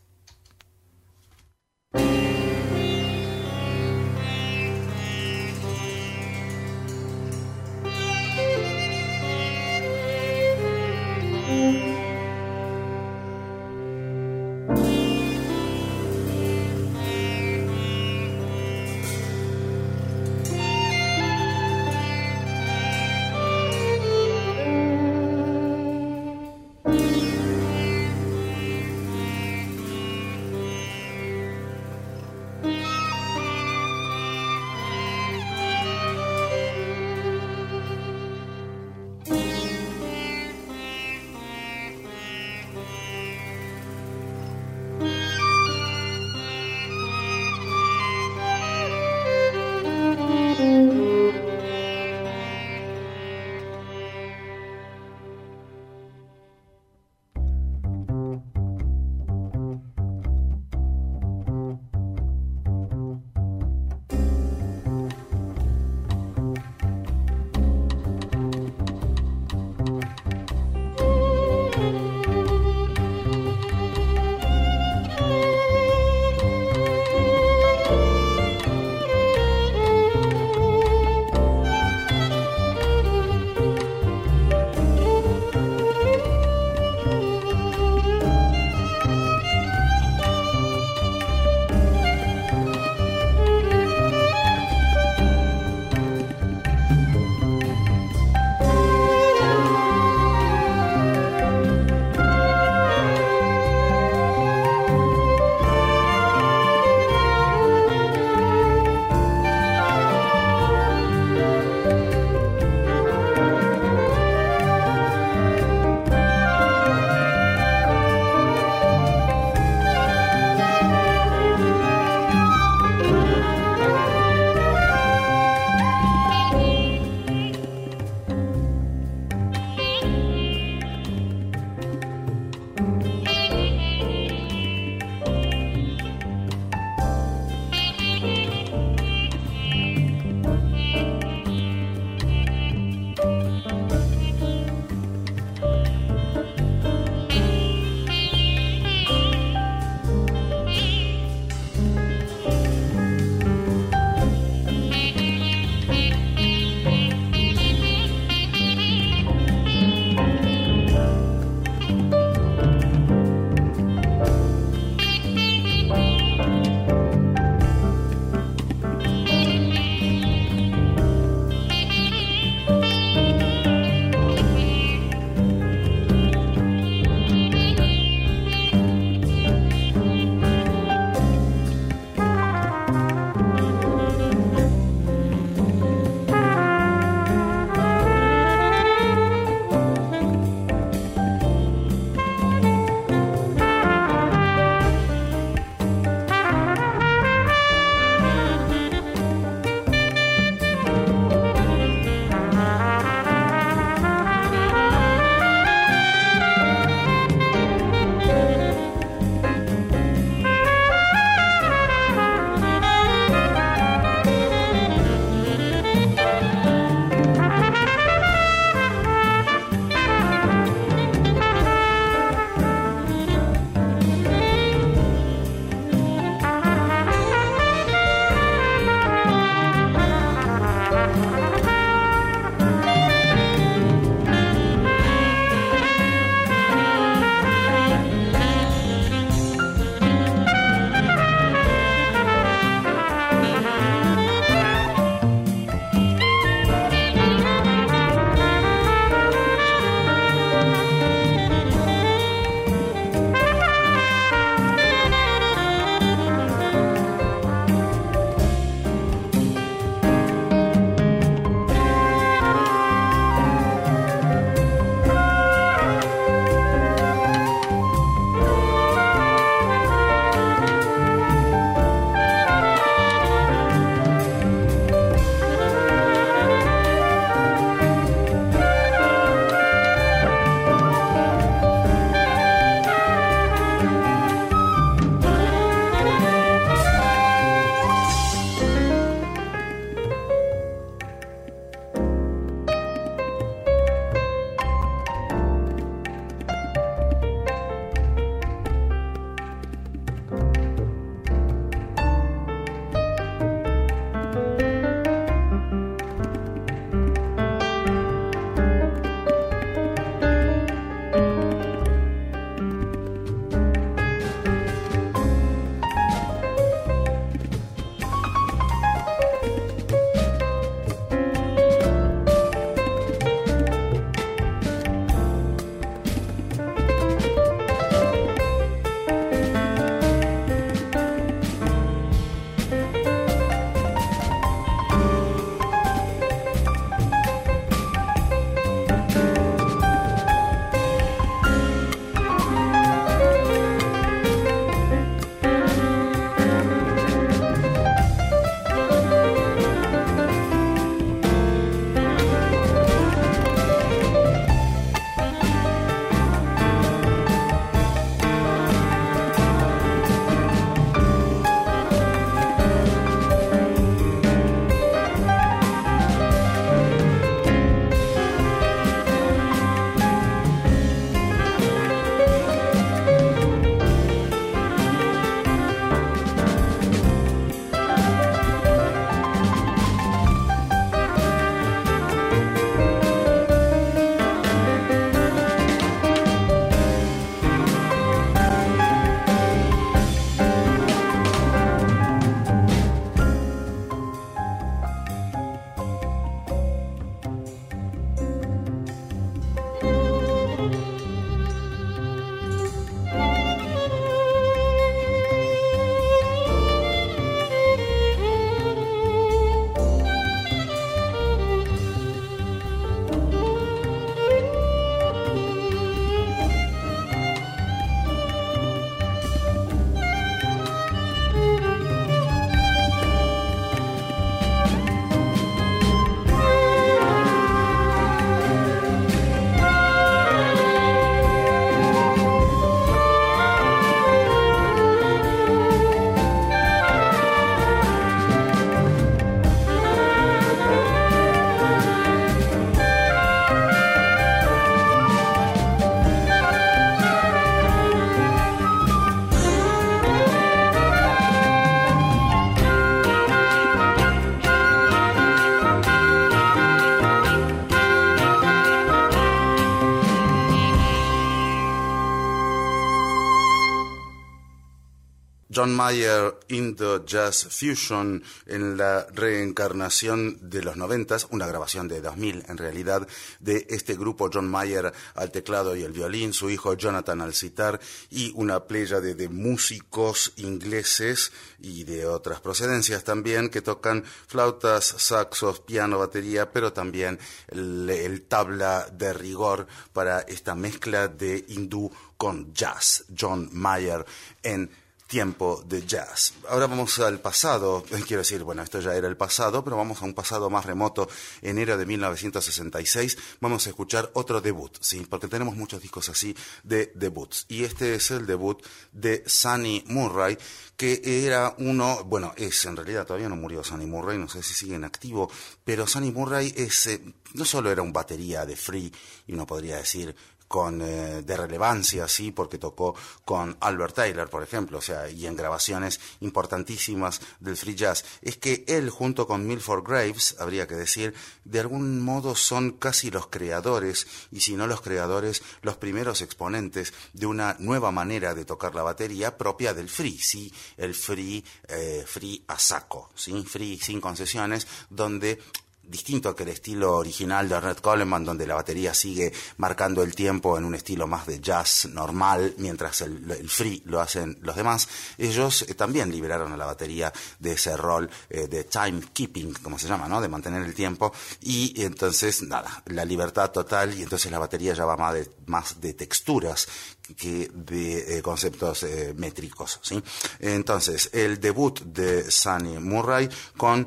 John Mayer in the Jazz Fusion, en la reencarnación de los noventas, una grabación de dos mil en realidad, de este grupo John Mayer al teclado y el violín, su hijo Jonathan al sitar y una pléyade de músicos ingleses y de otras procedencias también que tocan flautas, saxos, piano, batería, pero también el, el tabla de rigor para esta mezcla de hindú con jazz. John Mayer en Tiempo de Jazz. Ahora vamos al pasado, quiero decir, bueno, esto ya era el pasado, pero vamos a un pasado más remoto, enero de mil novecientos sesenta y seis, vamos a escuchar otro debut, ¿sí? Porque tenemos muchos discos así de debuts, y este es el debut de Sonny Murray, que era uno, bueno, es, en realidad todavía no murió Sonny Murray, no sé si sigue en activo, pero Sonny Murray es, eh, no solo era un batería de free, y uno podría decir, con eh, de relevancia, sí, porque tocó con Albert Taylor, por ejemplo, o sea, y en grabaciones importantísimas del free jazz. Es que él, junto con Milford Graves, habría que decir, de algún modo son casi los creadores, y si no los creadores, los primeros exponentes de una nueva manera de tocar la batería propia del free, sí, el free, eh, free a saco, sí, free sin concesiones, donde distinto que el estilo original de Ornette Coleman, donde la batería sigue marcando el tiempo en un estilo más de jazz normal, mientras el, el free lo hacen los demás. Ellos eh, también liberaron a la batería de ese rol eh, de timekeeping, como se llama, ¿no? De mantener el tiempo, y entonces, nada, la libertad total, y entonces la batería ya va más de, más de texturas que de eh, conceptos eh, métricos, ¿sí? Entonces, el debut de Sonny Murray con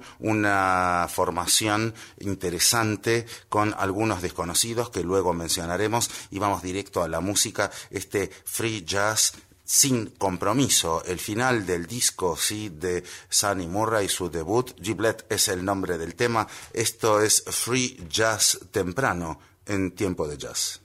una formación interesante, con algunos desconocidos que luego mencionaremos, y vamos directo a la música, este free jazz sin compromiso, el final del disco, sí, de Sonny Murray, su debut. Giblet es el nombre del tema. Esto es free jazz temprano en Tiempo de Jazz.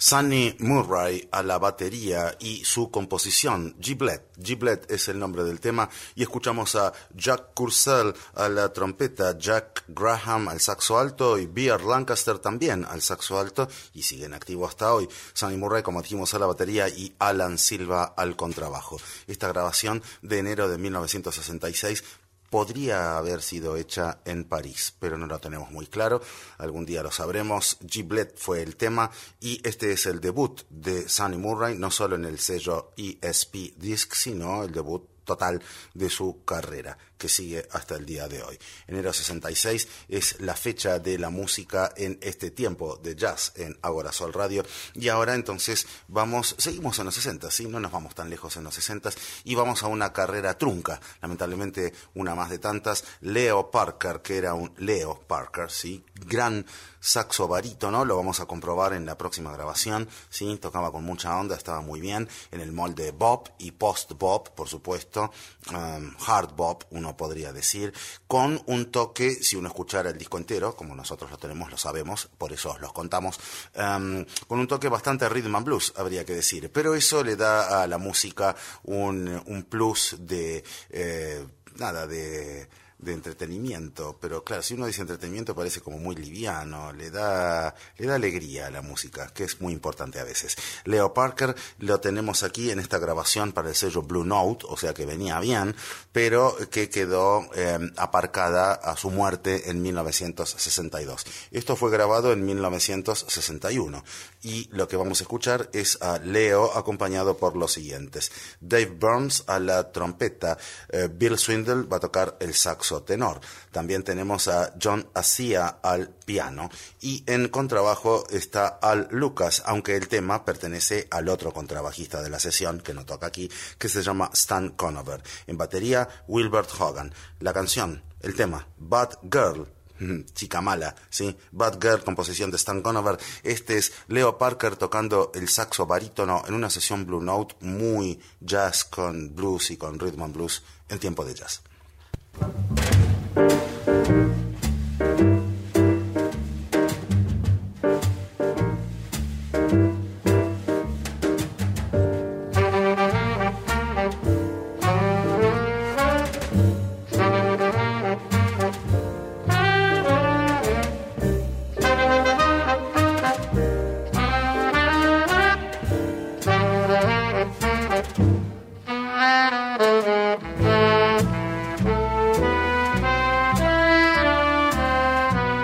Sonny Murray a la batería y su composición, Giblet. Giblet es el nombre del tema, y escuchamos a Jack Purcell a la trompeta, Jack Graham al saxo alto y Beard Lancaster también al saxo alto, y siguen activos hasta hoy. Sonny Murray, como dijimos, a la batería y Alan Silva al contrabajo. Esta grabación de enero de mil novecientos sesenta y seis podría haber sido hecha en París, pero no lo tenemos muy claro. Algún día lo sabremos. Giblet fue el tema, y este es el debut de Sonny Murray, no solo en el sello E S P Disc, sino el debut total de su carrera, que sigue hasta el día de hoy. Enero sesenta y seis es la fecha de la música en este tiempo de jazz en Agora Sol Radio. Y ahora entonces vamos, seguimos en los sesenta, ¿sí? No nos vamos tan lejos en los sesenta, y vamos a una carrera trunca, lamentablemente una más de tantas. Leo Parker, que era un Leo Parker, ¿sí? Gran saxo barítono, lo vamos a comprobar en la próxima grabación, ¿sí? Tocaba con mucha onda, estaba muy bien, en el molde bop y post-bop, por supuesto, um, hard bop, uno podría decir, con un toque, si uno escuchara el disco entero, como nosotros lo tenemos, lo sabemos, por eso os los contamos, um, con un toque bastante rhythm and blues, habría que decir, pero eso le da a la música un, un plus de, eh, nada, de... de entretenimiento, pero claro, si uno dice entretenimiento parece como muy liviano, le da le da alegría a la música, que es muy importante a veces. Leo Parker lo tenemos aquí en esta grabación para el sello Blue Note, o sea que venía bien, pero que quedó eh, aparcada a su muerte en mil novecientos sesenta y dos. Esto fue grabado en mil novecientos sesenta y uno, y lo que vamos a escuchar es a Leo acompañado por los siguientes: Dave Burns a la trompeta, eh, Bill Swindle va a tocar el saxo tenor. También tenemos a John Asia al piano, y en contrabajo está Al Lucas, aunque el tema pertenece al otro contrabajista de la sesión, que no toca aquí, que se llama Stan Conover. En batería, Wilbert Hogan. La canción, el tema, Bad Girl, chica mala, ¿sí? Bad Girl, composición de Stan Conover. Este es Leo Parker tocando el saxo barítono en una sesión Blue Note muy jazz con blues y con rhythm and blues en tiempo de jazz.
Thank you.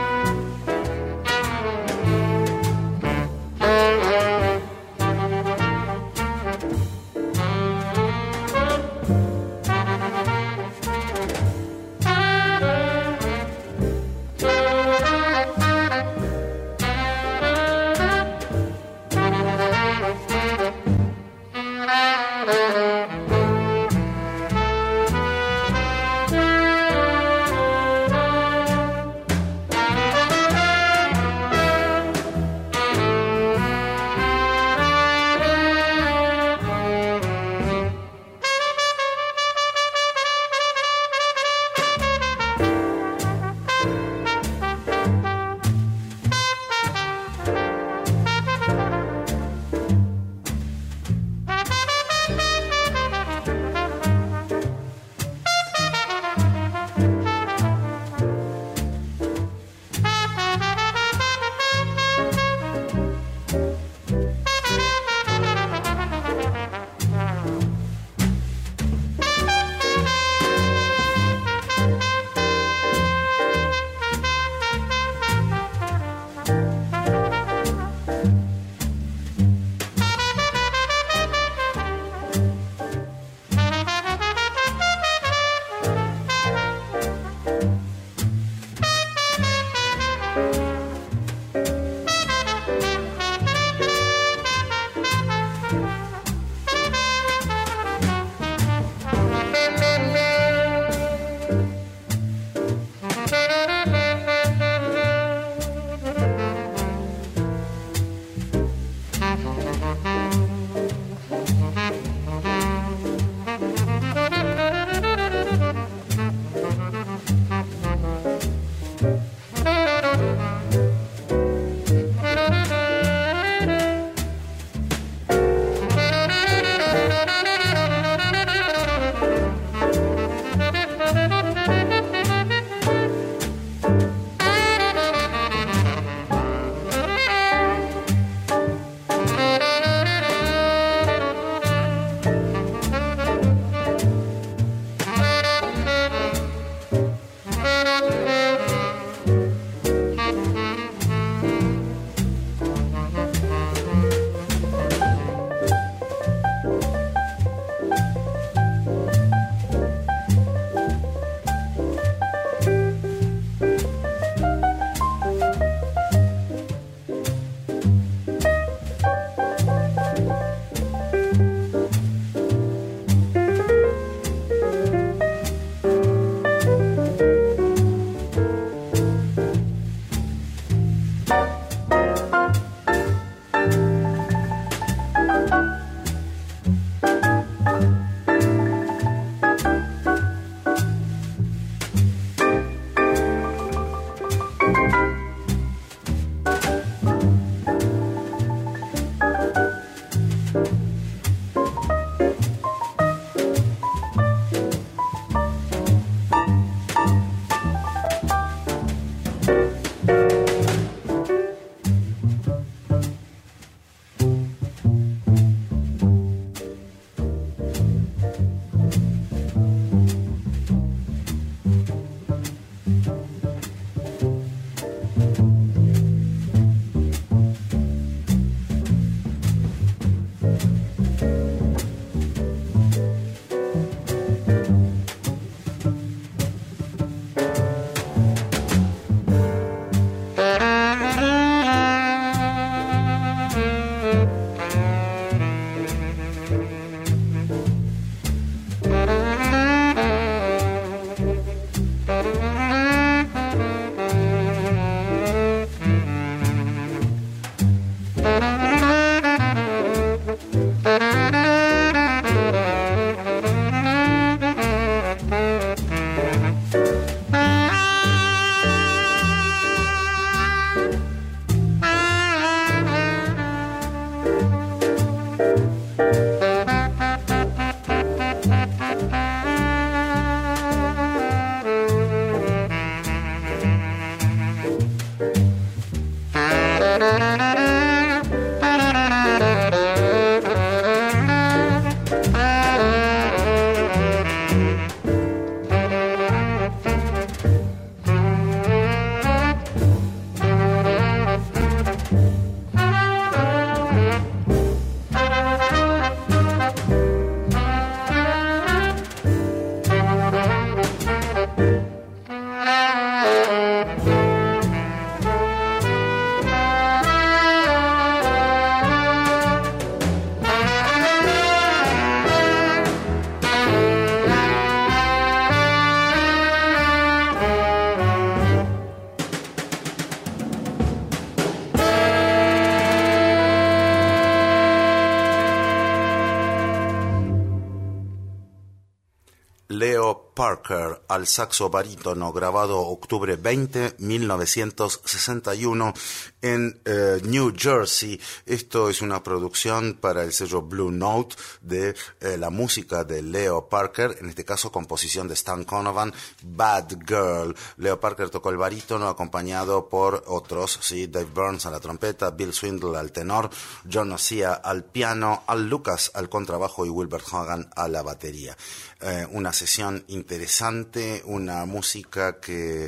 Leo Parker al saxo barítono, grabado octubre veinte, mil novecientos sesenta y uno en eh, New Jersey. Esto es una producción para el sello Blue Note de eh, la música de Leo Parker, en este caso composición de Stan Conovan, Bad Girl. Leo Parker tocó el barítono acompañado por otros, sí, Dave Burns a la trompeta, Bill Swindle al tenor, John Ossia al piano, Al Lucas al contrabajo y Wilbert Hogan a la batería. Eh, una sesión interesante, una música que...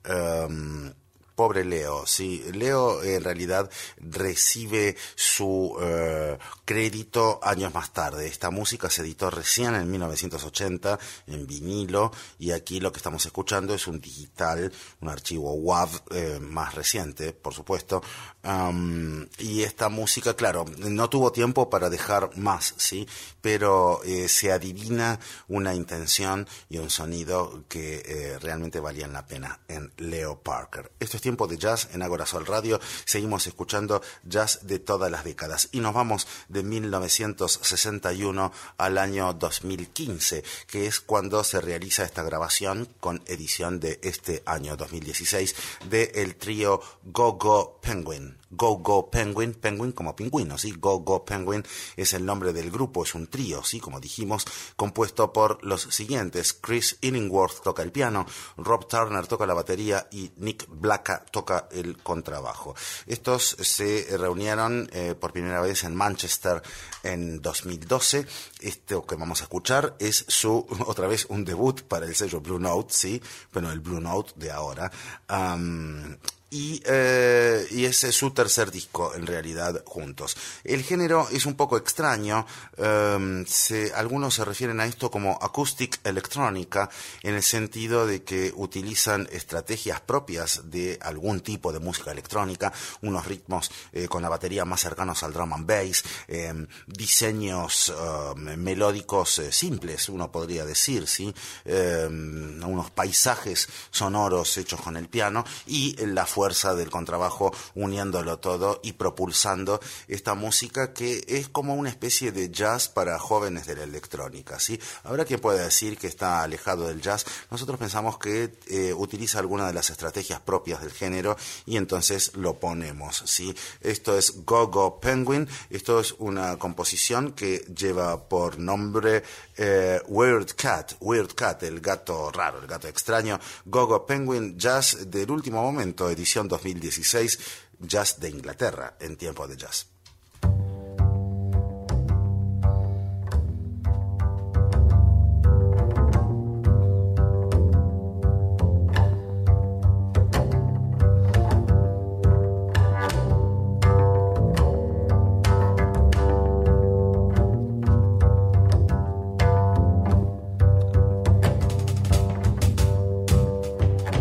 Um, Pobre Leo, sí. Leo en realidad recibe su uh, crédito años más tarde. Esta música se editó recién en mil novecientos ochenta en vinilo y aquí lo que estamos escuchando es un digital, un archivo W A V eh, más reciente, por supuesto. Um, y esta música, claro, no tuvo tiempo para dejar más, sí, pero eh, se adivina una intención y un sonido que eh, realmente valían la pena en Leo Parker. Esto es Tiempo de Jazz en Agora Sol Radio. Seguimos escuchando jazz de todas las décadas y nos vamos de mil novecientos sesenta y uno al año dos mil quince, que es cuando se realiza esta grabación con edición de este año dos mil dieciséis de el trío Go Go Penguin. Go Go Penguin, Penguin como pingüino, ¿sí? Go Go Penguin es el nombre del grupo, es un trío, ¿sí? Como dijimos, compuesto por los siguientes: Chris Illingworth toca el piano, Rob Turner toca la batería y Nick Blacka toca el contrabajo. Estos se reunieron eh, por primera vez en Manchester en dos mil doce. Esto que vamos a escuchar es su, otra vez, un debut para el sello Blue Note, ¿sí? Bueno, el Blue Note de ahora. Um, Y, eh, y ese es su tercer disco, en realidad, juntos. El género es un poco extraño. Um, se, algunos se refieren a esto como acoustic electrónica, en el sentido de que utilizan estrategias propias de algún tipo de música electrónica, unos ritmos eh, con la batería más cercanos al drum and bass, eh, diseños uh, melódicos eh, simples, uno podría decir, ¿sí? Eh, unos paisajes sonoros hechos con el piano y la fuerza del contrabajo uniéndolo todo y propulsando esta música que es como una especie de jazz para jóvenes de la electrónica, ¿sí? Habrá quien pueda decir que está alejado del jazz. Nosotros pensamos que eh, utiliza alguna de las estrategias propias del género y entonces lo ponemos, ¿sí? Esto es Go Go Penguin. Esto es una composición que lleva por nombre eh, Weird Cat, Weird Cat, el gato raro, el gato extraño. Go Go Penguin, jazz del último momento, edición dos mil dieciséis, jazz de Inglaterra en tiempo de jazz.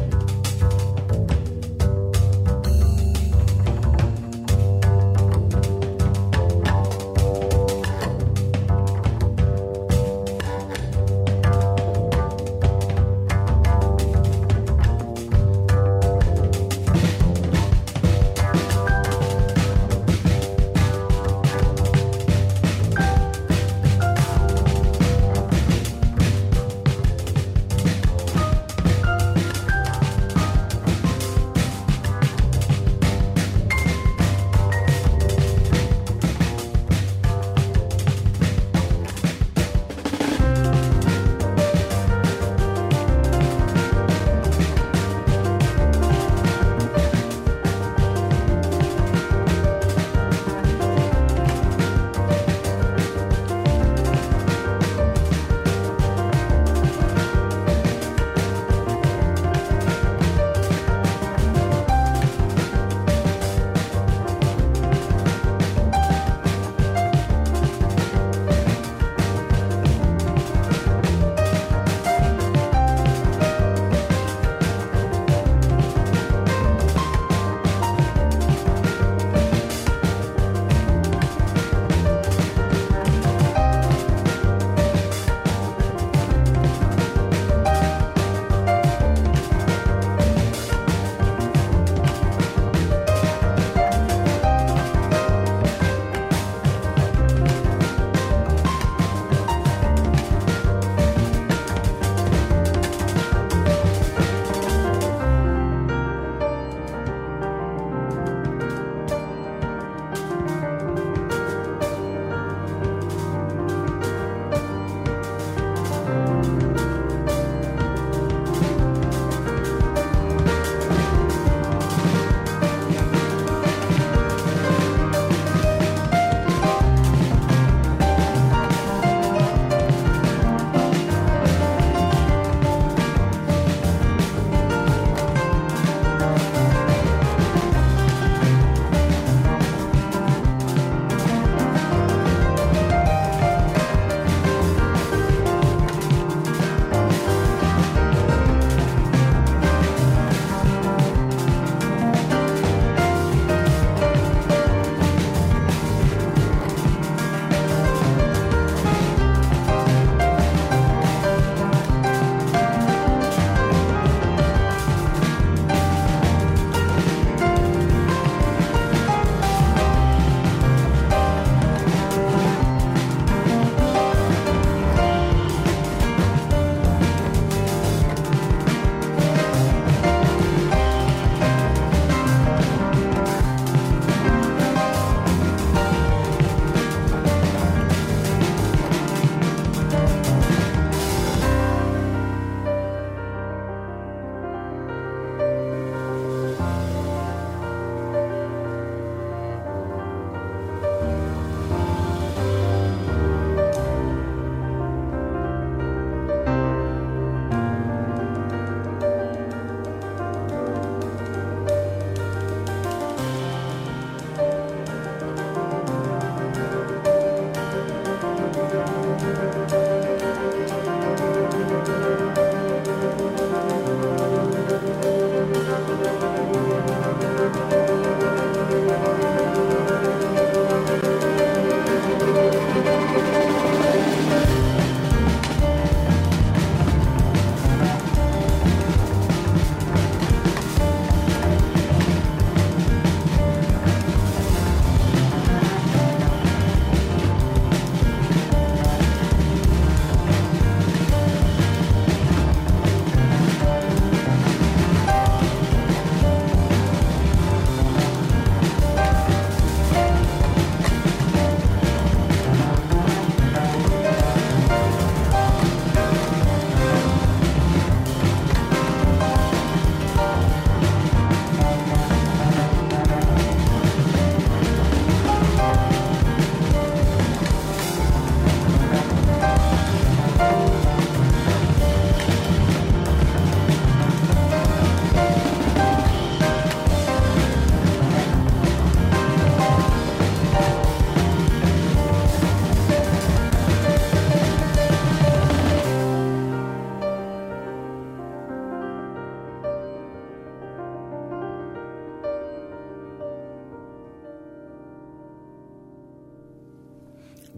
Thank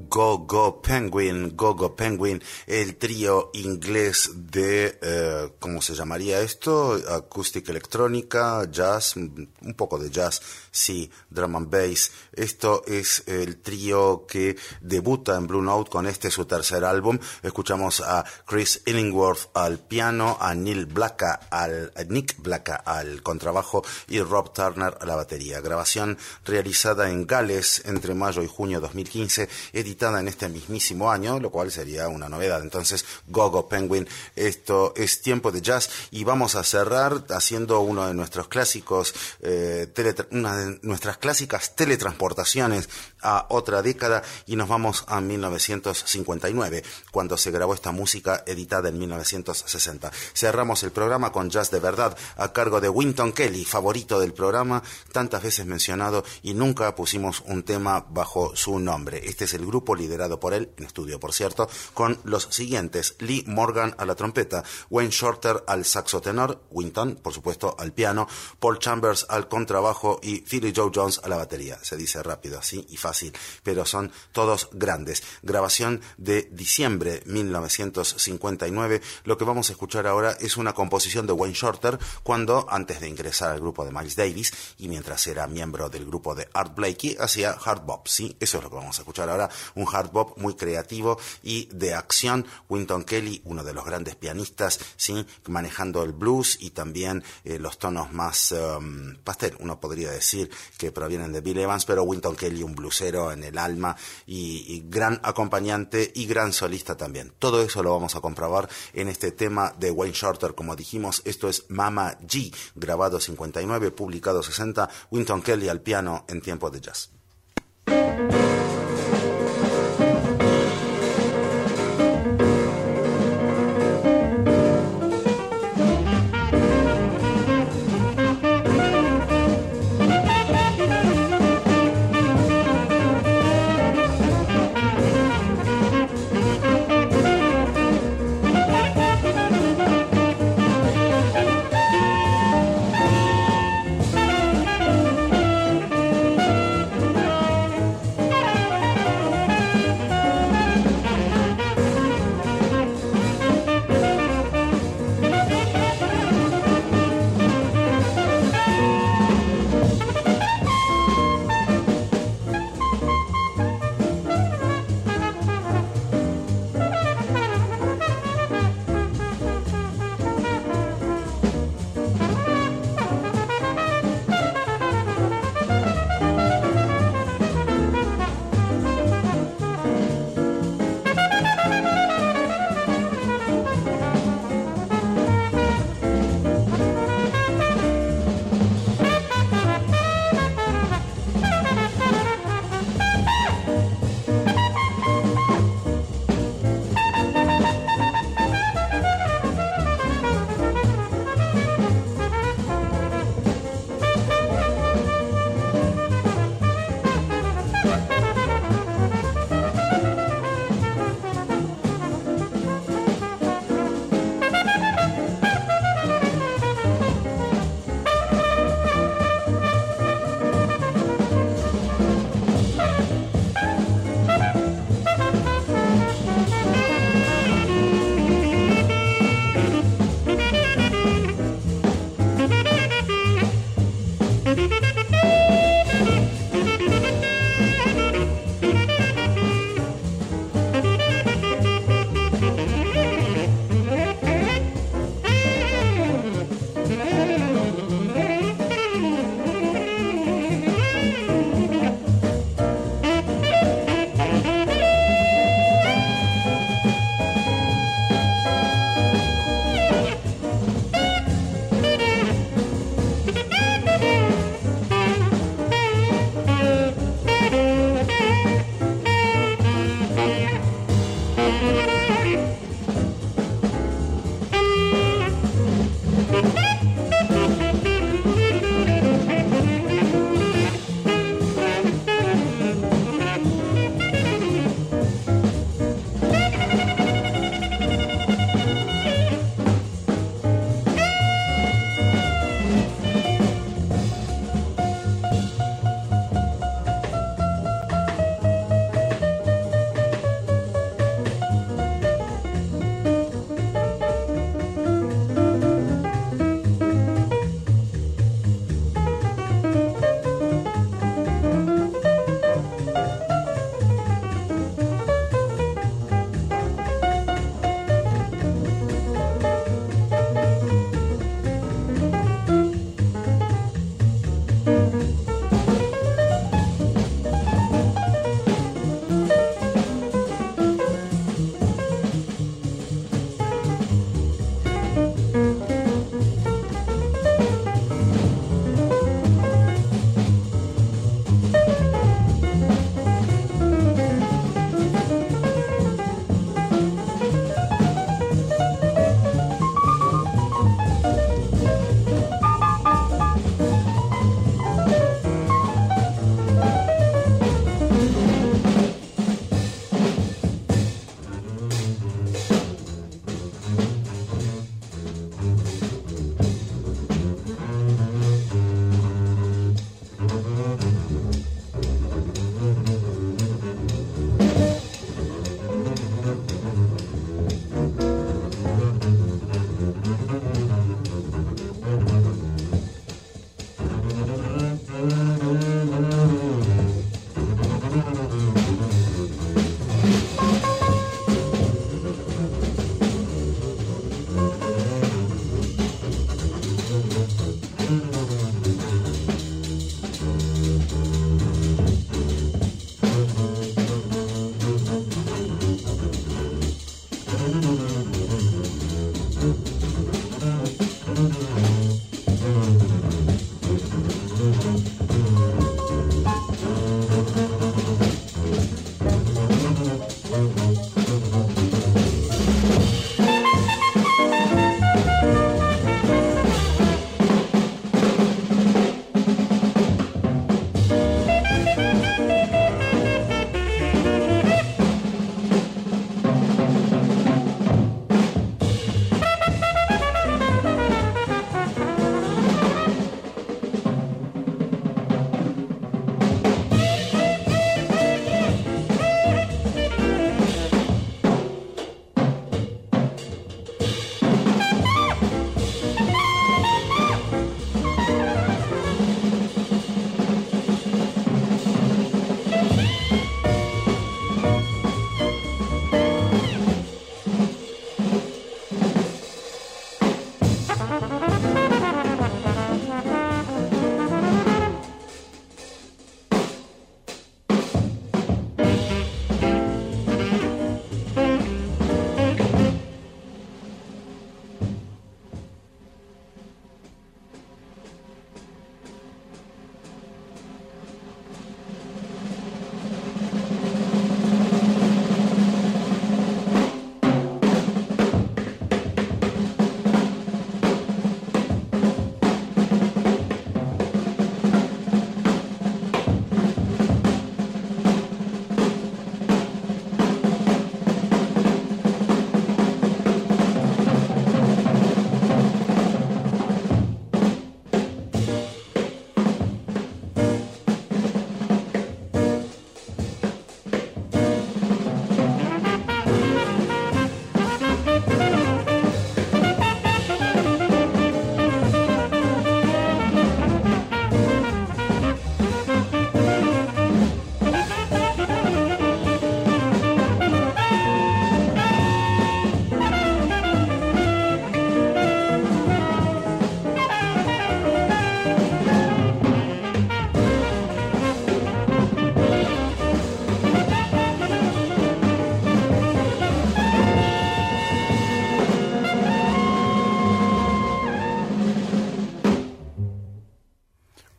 Go Go Penguin, Go Go Penguin, el trío inglés de, eh, ¿cómo se llamaría esto? Acústica electrónica, jazz, un poco de jazz, sí, drum and bass. Esto es el trío que debuta en Blue Note con este su tercer álbum. Escuchamos a Chris Illingworth al piano, a Neil Blacka al, a Nick Blacka al contrabajo y Rob Turner a la batería. Grabación realizada en Gales entre mayo y junio de dos mil quince, editada en este mismísimo año, lo cual sería una novedad. Entonces, Go Go Penguin, esto es tiempo de jazz y vamos a cerrar haciendo uno de nuestros clásicos, eh, tele, una de nuestras clásicas teletransportaciones a otra década y nos vamos a mil novecientos cincuenta y nueve, cuando se grabó esta música editada en mil novecientos sesenta. Cerramos el programa con Jazz de Verdad a cargo de Wynton Kelly, favorito del programa, tantas veces mencionado y nunca pusimos un tema bajo su nombre. Este es el grupo liderado por él, en estudio por cierto, con los siguientes: Lee Morgan a la trompeta, Wayne Shorter al saxo tenor, Wynton por supuesto al piano, Paul Chambers al contrabajo y Philly Joe Jones a la batería. Se dice rápido así y fácil, pero son todos grandes. Grabación de diciembre mil novecientos cincuenta y nueve. Lo que vamos a escuchar ahora es una composición de Wayne Shorter cuando, antes de ingresar al grupo de Miles Davis y mientras era miembro del grupo de Art Blakey, hacía hard bop, ¿sí? Eso es lo que vamos a escuchar ahora, un hard bop muy creativo y de acción. Wynton Kelly, uno de los grandes pianistas, ¿sí? Manejando el blues y también eh, los tonos más um, pastel, uno podría decir, que provienen de Bill Evans, pero Wynton Kelly, un bluesero en el alma y, y gran acompañante y gran solista también. Todo eso lo vamos a comprobar en este tema de Wayne Shorter. Como dijimos, esto es Mama G, grabado cincuenta y nueve, publicado sesenta, Wynton Kelly al piano en tiempo de jazz.
Thank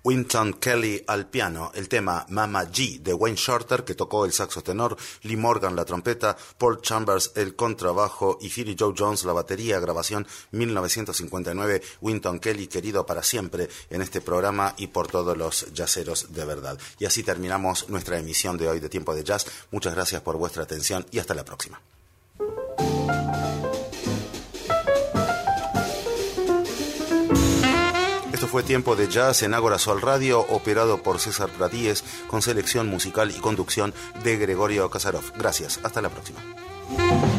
Wynton Kelly al piano, el tema Mama G de Wayne Shorter, que tocó el saxo tenor, Lee Morgan la trompeta, Paul Chambers el contrabajo y Philly Joe Jones la batería, grabación mil novecientos cincuenta y nueve. Wynton Kelly, querido para siempre en este programa y por todos los jazzeros de verdad. Y así terminamos nuestra emisión de hoy de Tiempo de Jazz. Muchas gracias por vuestra atención y hasta la próxima. Esto fue Tiempo de Jazz en Ágora Sol Radio, operado por César Pratíes, con selección musical y conducción de Gregorio Kasarov. Gracias, hasta la próxima.